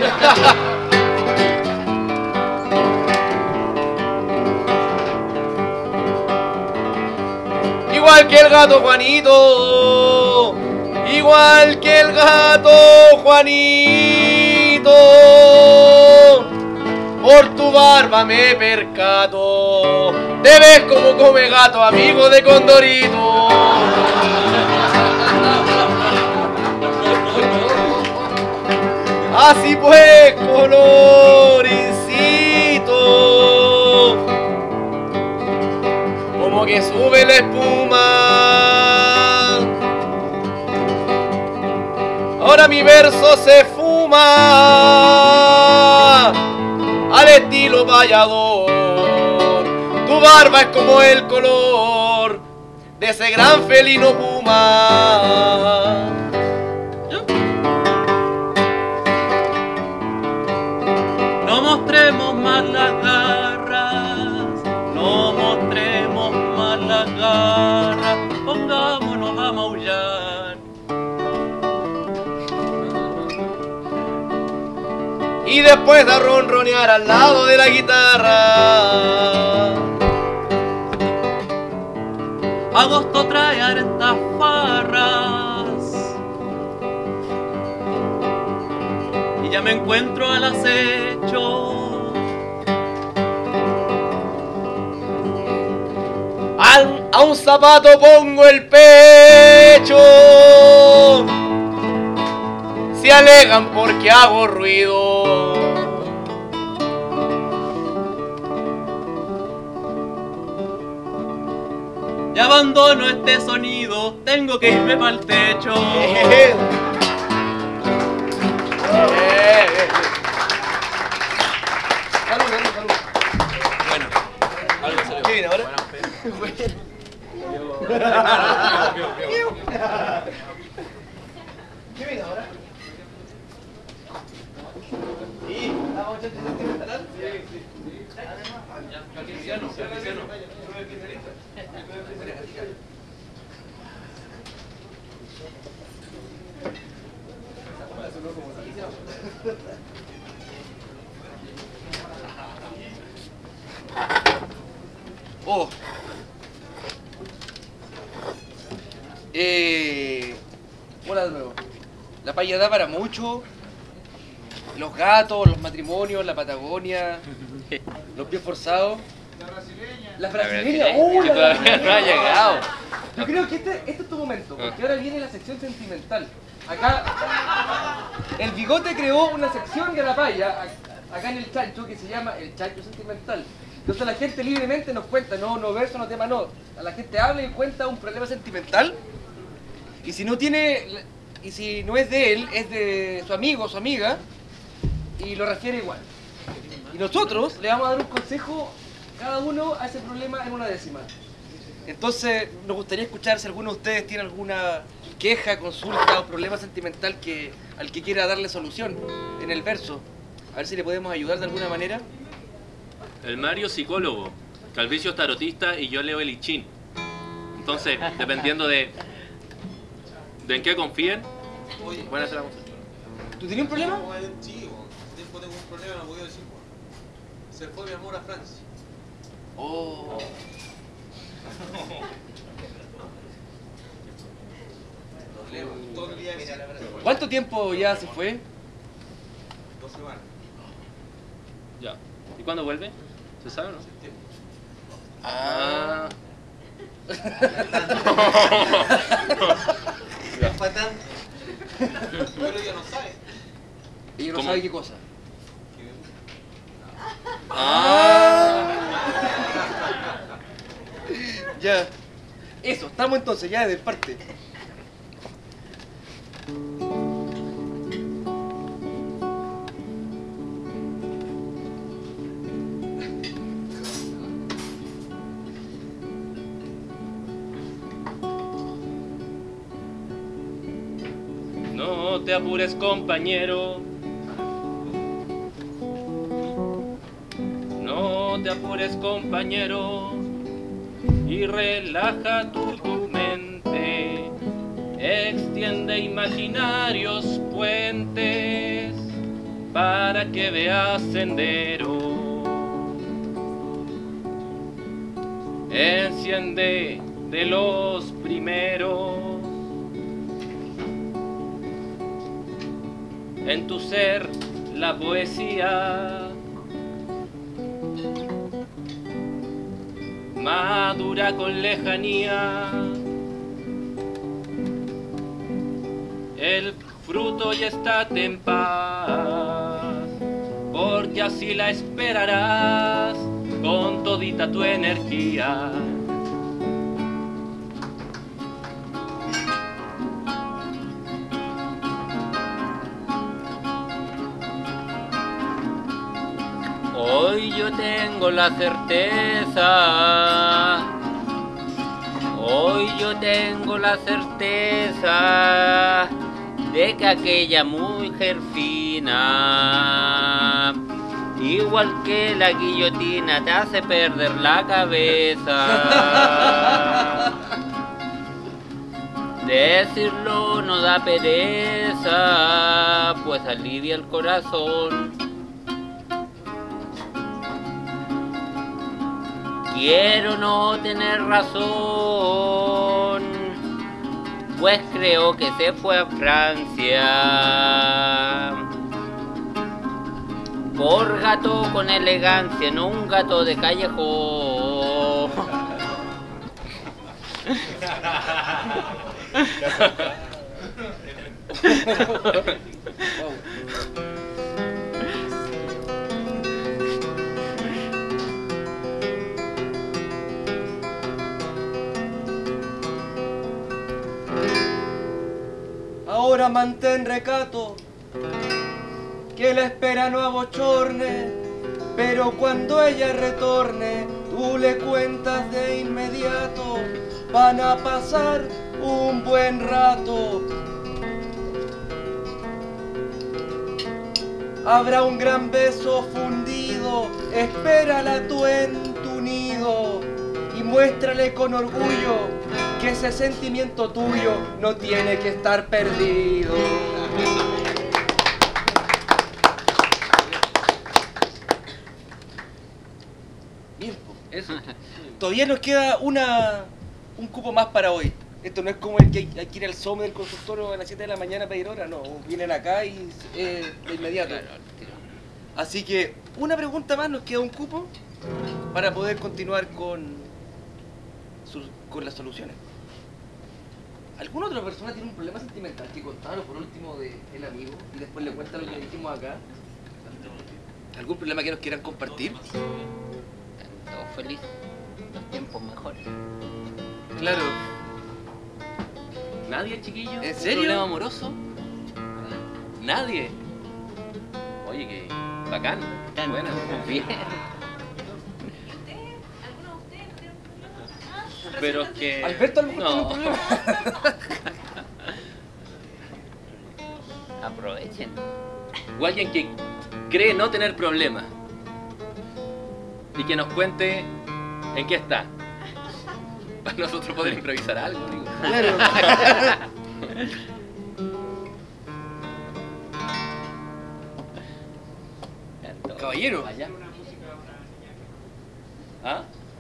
Igual que el gato Juanito, igual que el gato Juanito, por tu barba me percato, te ves como come gato, amigo de Condorito. Así pues, coloricito, como que sube la espuma. Ahora mi verso se fuma al estilo payador. Tu barba es como el color de ese gran felino puma. No mostremos más las garras, no mostremos más las garras, pongámonos a maullar. Y después a ronronear al lado de la guitarra. Agosto trae hartas farras y ya me encuentro al acecho. Al, a un zapato pongo el pecho. Se alegan porque hago ruido. Ya abandono este sonido, tengo que irme para el techo. Eh, eh. Salud, salud, salud. Bueno, algo salió. ¿Qué viene ahora? ¿Qué viene ahora? Sí, vamos a echar sentimental. Sí, sí. Cristiano, cristiano. Oh. Eh, hola de nuevo. La paya da para mucho. Los gatos, los matrimonios, la Patagonia, los pies forzados. La brasileña. La brasileña. ¡Oh, que la todavía brasileña! no ha llegado. Yo creo que este, este es tu momento, porque ahora viene la sección sentimental. Acá, el Bigote creó una sección de la paya, acá en el Chancho, que se llama el Chancho Sentimental. Entonces la gente libremente nos cuenta, no, no verso, no tema, no. A la gente habla y cuenta un problema sentimental. Y si no tiene, y si no es de él, es de su amigo o su amiga, y lo refiere igual. Y nosotros le vamos a dar un consejo cada uno a ese problema en una décima. Entonces, nos gustaría escuchar si alguno de ustedes tiene alguna queja, consulta o problema sentimental que, al que quiera darle solución en el verso. A ver si le podemos ayudar de alguna manera. El Mario psicólogo, Calvicio es tarotista y yo leo el I Ching. Entonces, dependiendo de, de en qué confíen, pueden hacer la consulta. ¿Tú tenías un problema? Sí, después tengo un problema, no voy a decir. Se fue mi amor a Francia. Oh. Todo el día. ¿Cuánto tiempo ya se fue? dos semanas. Ya. ¿Y cuándo vuelve? ¿Se sabe o no? Septiembre. Ah. No fue tanto. Pero ella no sabe. ¿Y no ¿Cómo? sabe qué cosa? Que me gusta. Ah. Ya. Eso, estamos entonces ya de parte. No te apures, compañero. No te apures, compañero. Y relaja tu, tu mente. Extiende imaginarios puentes para que veas sendero. Enciende de los primeros. En tu ser la poesía madura con lejanía, el fruto ya está en paz, porque así la esperarás con todita tu energía. Hoy yo tengo la certeza, hoy yo tengo la certeza de que aquella mujer fina, igual que la guillotina, te hace perder la cabeza. Decirlo no da pereza, pues alivia el corazón. Quiero no tener razón, pues creo que se fue a Francia. Por gato con elegancia, no un gato de callejón. Ahora mantén recato, que la espera no abochorne, pero cuando ella retorne, tú le cuentas de inmediato, van a pasar un buen rato. Habrá un gran beso fundido, espérala tú en tu nido y muéstrale con orgullo que ese sentimiento tuyo no tiene que estar perdido. Bien, eso. Todavía nos queda una, un cupo más para hoy. Esto no es como el que hay, hay que ir al SOME del consultorio a las siete de la mañana a pedir hora, no. Vienen acá y eh, de inmediato. Así que una pregunta más, nos queda un cupo para poder continuar con, sus, con las soluciones. ¿Alguna otra persona tiene un problema sentimental que contaron por último de el amigo y después le cuenta lo que dijimos acá? ¿Algún problema que nos quieran compartir? Todos felices, los tiempos mejores. Claro. ¿Nadie, chiquillo? ¿En serio? ¿Problema amoroso? ¿Nadie? Oye, que bacán. Buena. Bien. Pero es que... Alberto, ¿algún no. problema? Aprovechen. O alguien que cree no tener problemas y que nos cuente en qué está. Para nosotros poder improvisar algo, digo. Claro. Caballero. Allá. ¿Ah?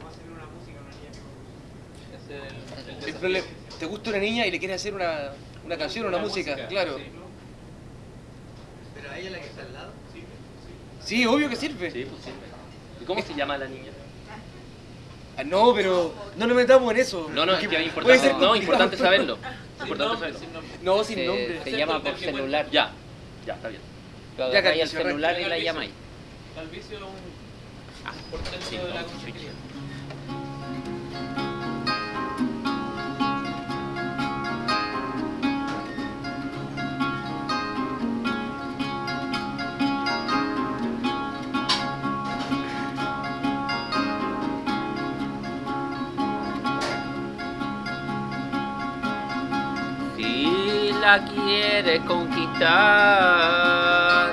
El problema, ¿te gusta una niña y le quieres hacer una, una canción o una, Una música? música, Claro. sí. Pero a ella la que está al lado, sí. Sí, obvio que sirve. Sí, pues sirve. ¿Y cómo se llama la niña? Ah, no, pero no nos metamos en eso. No, no, es porque que es puede ser importante, no, complicado. importante saberlo. Sin Importante nombre, saberlo. sin nombre. No, sin Se, nombre. se llama por celular. Ya, ya, está bien. Tú Ya, agarráis el Carlicio, celular y la Carlicio. llamáis. Calvicio es un Ah, importante sí, de la no, consejería. Si la quieres conquistar,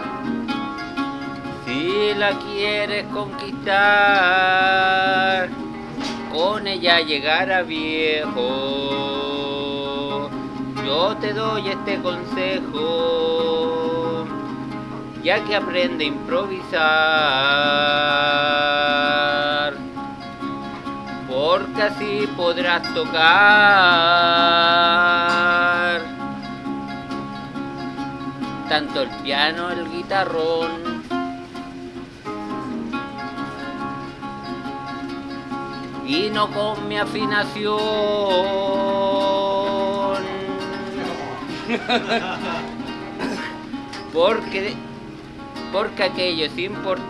si la quieres conquistar, con ella llegará viejo. Yo te doy este consejo, ya que aprende a improvisar, porque así podrás tocar tanto el piano, el guitarrón, y no con mi afinación, porque, porque aquello es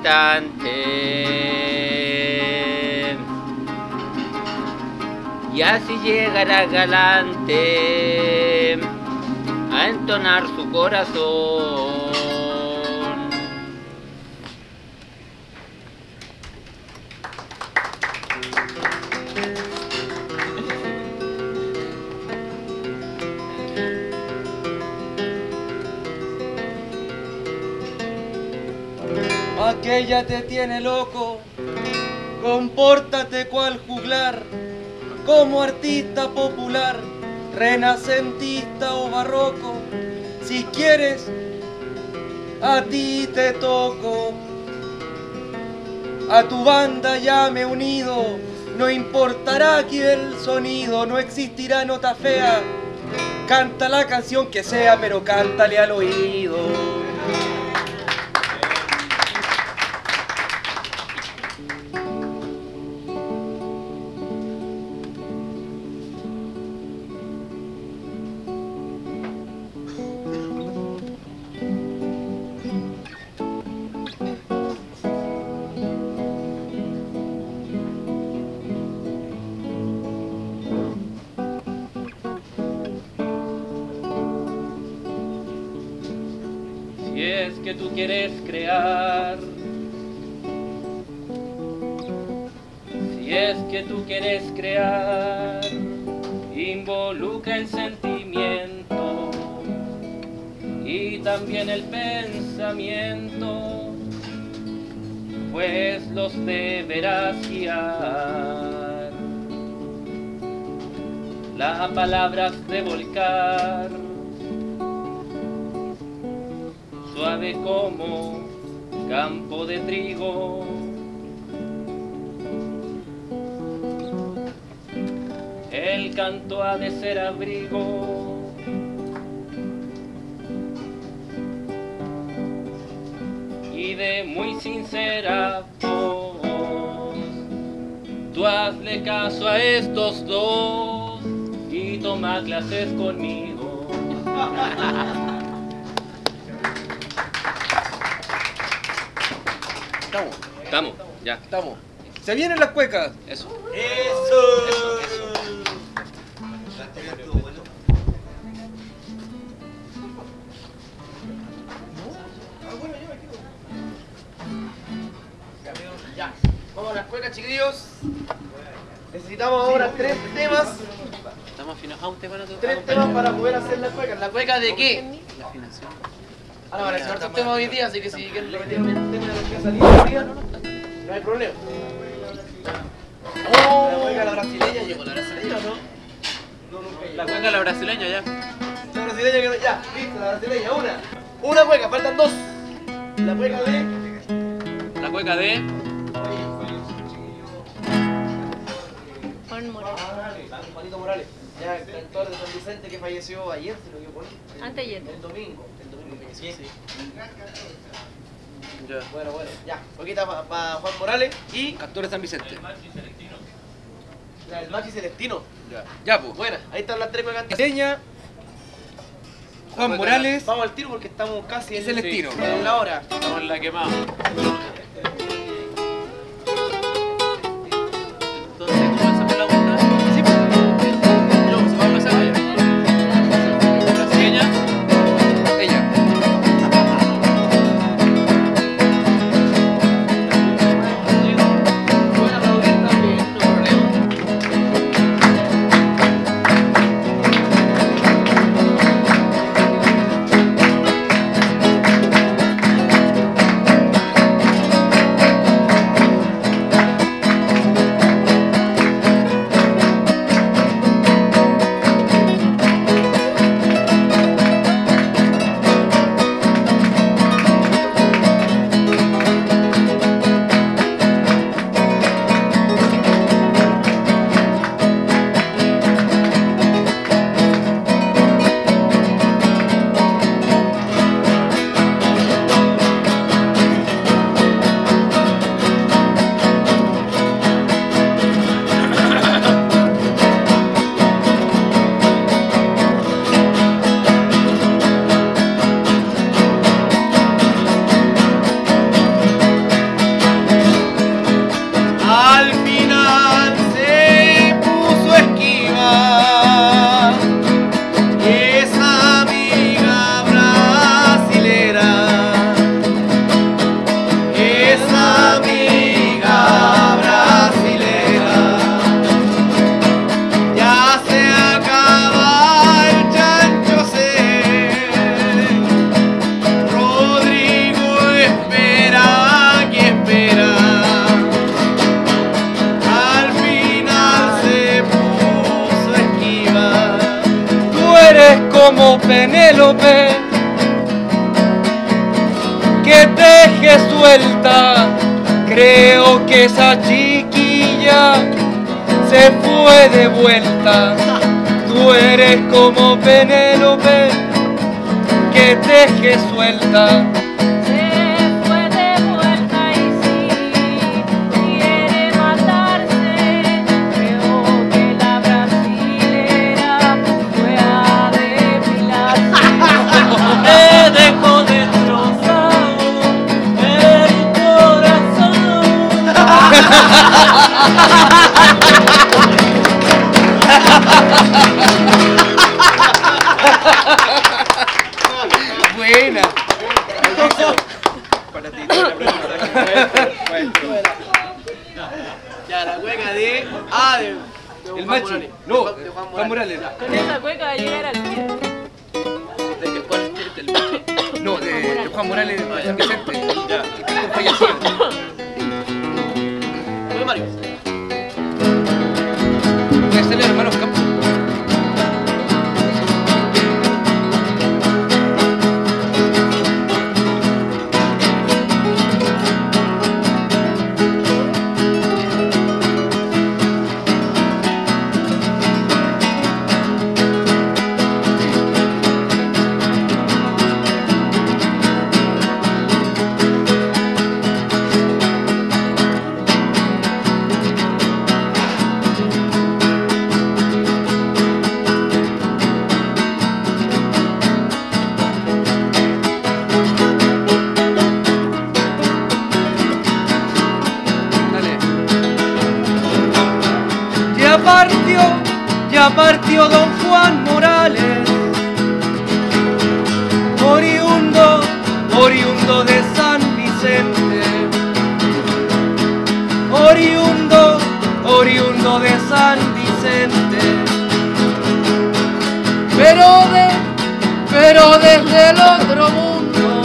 importante, y así llegará galante a entonar su corazón. Aquella te tiene loco, compórtate cual juglar, como artista popular, renacentista o barroco. Si quieres, a ti te toco. A tu banda ya me he unido, no importará aquí el sonido, no existirá nota fea. Canta la canción que sea, pero cántale al oído. Si es que tú quieres crear, si es que tú quieres crear, involucra el sentimiento y también el pensamiento, pues los deberás guiar. Las palabras de volcar, suave como campo de trigo, el canto ha de ser abrigo, y de muy sincera voz. Tú hazle caso a estos dos y toma clases conmigo. Estamos, Estamos, ya. estamos. Se vienen las cuecas. Eso. ¡Eso! La teoría estuvo buena. Ya, vamos a las cuecas, chiquillos. Necesitamos ahora tres temas. Estamos afinados a un tema, no te Tres temas para poder hacer las cuecas. ¿La cueca de qué? La afinación. Ahora van a hacer otros temas hoy día, así que si quieren repetir un tema de los que ha salido hoy día, no hay problema. Oh, la cueca la brasileña, llegó la brasileña o no? La cueca la brasileña ya. La brasileña que no, ya, listo, la brasileña, una. Una cueca, faltan dos. La cueca de. La cueca de Juan Morales. Juanito Morales. Ya, el cantor de San Vicente que falleció ayer, se lo dio por Anteayer. El domingo. El domingo falleció. Sí. Ya. Bueno, bueno, ya. Poquita para pa Juan Morales y Cantor de San Vicente. la del Maxi Celestino. Ya, ya pues. Buena, ahí están las tres cantantes. Seña, Juan Morales Vamos al tiro porque estamos casi y en, Celestino. en la hora. Estamos en la quemada. Entonces, ¿cómo hacemos la vuelta? Sí, pues. Yo, se va a pasar allá. Brasileña. Ella. Pueden aplaudir también, no hay problema. Al final se puso esquiva esa amiga brasilera, esa amiga brasilera. Ya se acaba el chancho sé, Rodrigo espera que espera. Eres como Penélope, que teje suelta. Creo que esa chiquilla se fue de vuelta. Tú eres como Penélope, que teje suelta. Se fue de vuelta y sí, quiere matarse. Creo que la brasilera fue a depilarse. Te dejo destrozado el corazón. Buena. Para ti, Ya, la hueca de. Ah, de. de El Juan machi. Morales. No, De Juan Juan Morales. Con esa cueca va a llegar al pie. ¿De cuál es el machi? No, de, de Juan Morales de San Vicente. Ya. El cantor fallecido. Oye, Mario. Voy a hacerle a hermanos Campos. Ya partió, ya partió don Juan Morales, oriundo, oriundo de San Vicente, oriundo, oriundo de San Vicente, pero de, pero desde el otro mundo,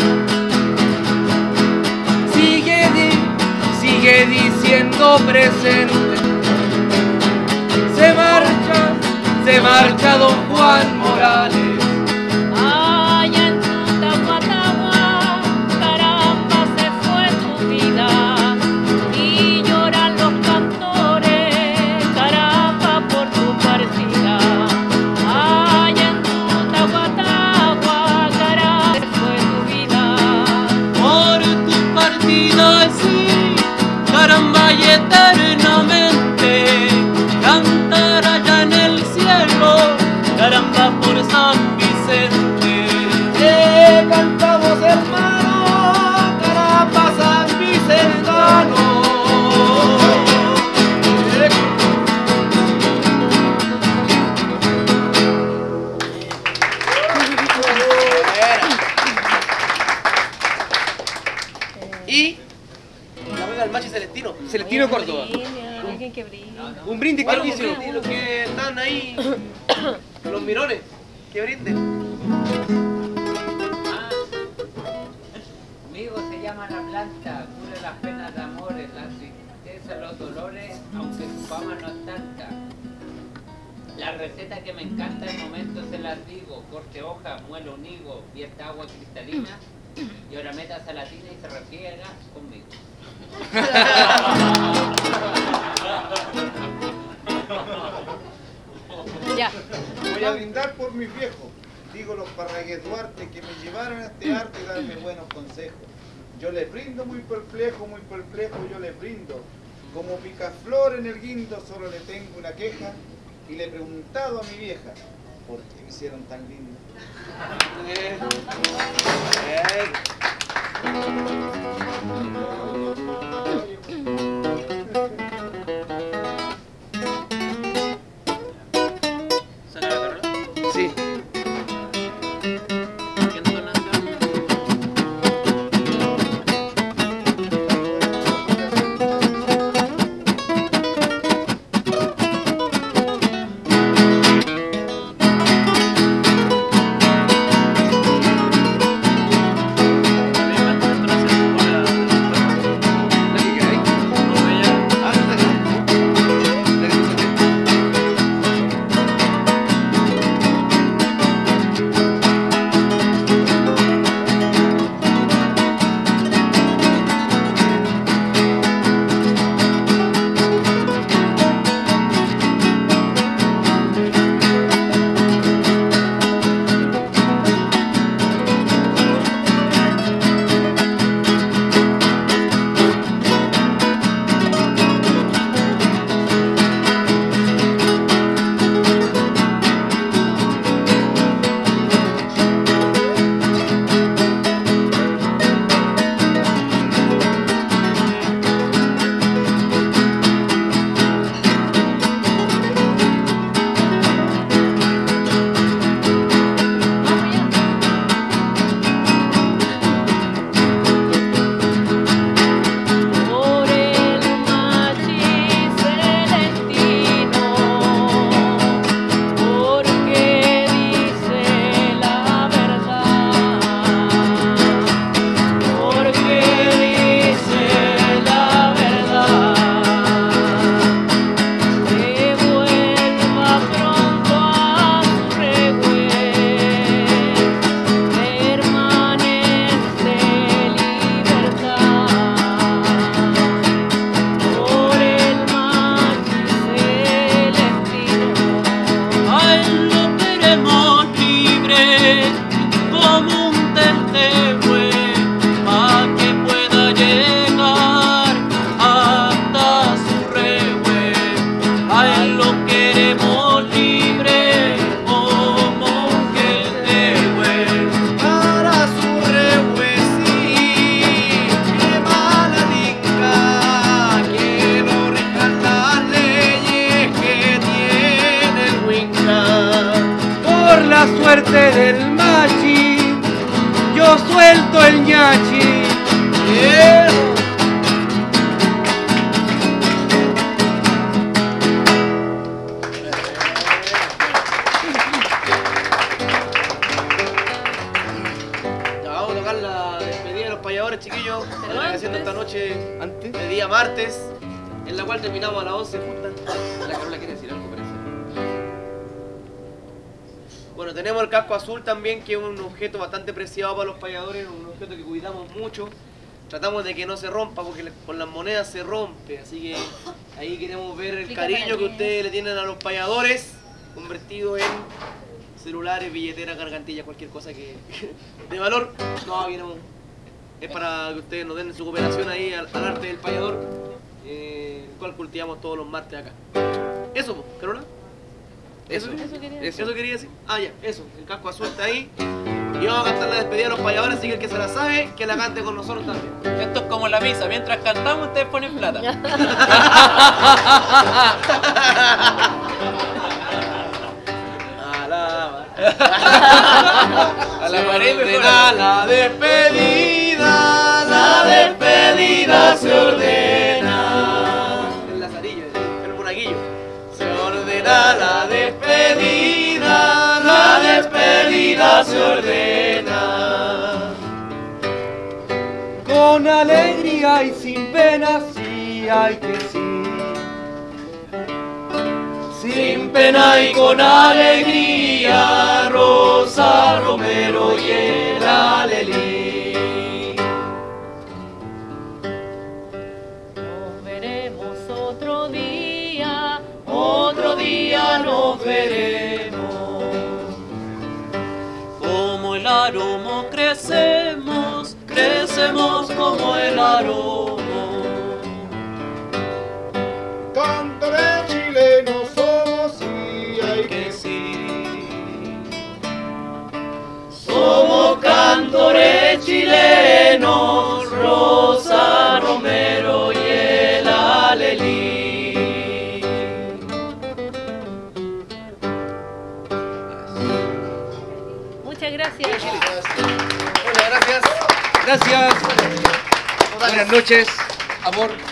sigue, di, sigue diciendo presente. Se marcha, se marcha don Juan Morales. Allá en Tutahuatahua, caramba, se fue tu vida. Y lloran los cantores, caramba, por tu partida. y eternamente cantar allá en el cielo, caramba por San Vicente. Eh, cantamos hermano, caramba San Vicentano. Y la rueda del macho Celestino. Celestino Córdoba. Alguien que brille. Un brindis Bueno, cartísimo. porque los que están ahí, los mirones, que brinden. Ah, amigo, se llama la planta, cura las penas de amores, la tristeza, los dolores, aunque su fama no es tanta. La receta que me encanta en momento se las digo, corte hoja, muelo un higo, vierta agua cristalina y ahora meta salatina y se refriega conmigo. Ya. Voy a brindar por mis viejos, digo los Parragués Duarte, que me llevaron a este arte y darme buenos consejos. Yo les brindo muy perplejo, muy perplejo, yo les brindo. Como picaflor en el guindo, solo le tengo una queja y le he preguntado a mi vieja, ¿por qué me hicieron tan lindo? Eh, ¿Sale la Carola? Sí. ¿Quién son las Carolas? Por el machi celestino, porque dice la verdad, porque dice la verdad, que vuelva pronto a su regués, permanente libertad. Por el machi celestino, A él lo queremos libre como un tentehue, pa' que pueda llegar hasta su rehue. A él lo queremos libre como un tentehue. Para su rehuesí, que mala dica, que no rijan las leyes que tiene el Huinca. Por la suerte del machi, yo suelto el ñachi. Yeah. Ya vamos a tocar la despedida de los payadores, chiquillos. Pero Están haciendo esta noche Antes. de día martes, en la cual terminamos a las once juntas. La Carola quiere decir algo, parece. Bueno, tenemos el casco azul también, que es un objeto bastante preciado para los payadores, un objeto que cuidamos mucho. Tratamos de que no se rompa porque le- con las monedas se rompe, así que ahí queremos ver el Explica cariño para que qué ustedes le tienen a los payadores, convertido en celulares, billeteras, gargantillas, cualquier cosa que de valor. No, queremos, es para que ustedes nos den su cooperación ahí al, al arte del payador. eh, el cual cultivamos todos los martes acá. Eso, po, Carola. Eso, Eso quería eso. Eso quería decir. Ah, ya, eso. El casco azul está ahí. Y vamos a cantar la despedida de los payadores, así que el que se la sabe, que la cante con nosotros también. Esto es como la misa, mientras cantamos ustedes ponen plata. Alaba. A la pared Se mejor. ordena la despedida, la despedida se ordena. El lazarillo, el monaguillo. Se ordena la despedida, la despedida se ordena. Con alegría y sin pena, sí hay que sí. Sin pena y con alegría, Rosa, Romero y el alelí. Nos veremos otro día, Otro día nos veremos. Como el aromo crecemos, crecemos como el aromo. Cantores chilenos somos y hay que Somos cantores chilenos, Rosa, Romero y el alelí. muchas gracias. Hola, gracias. Gracias. Buenas noches, amor.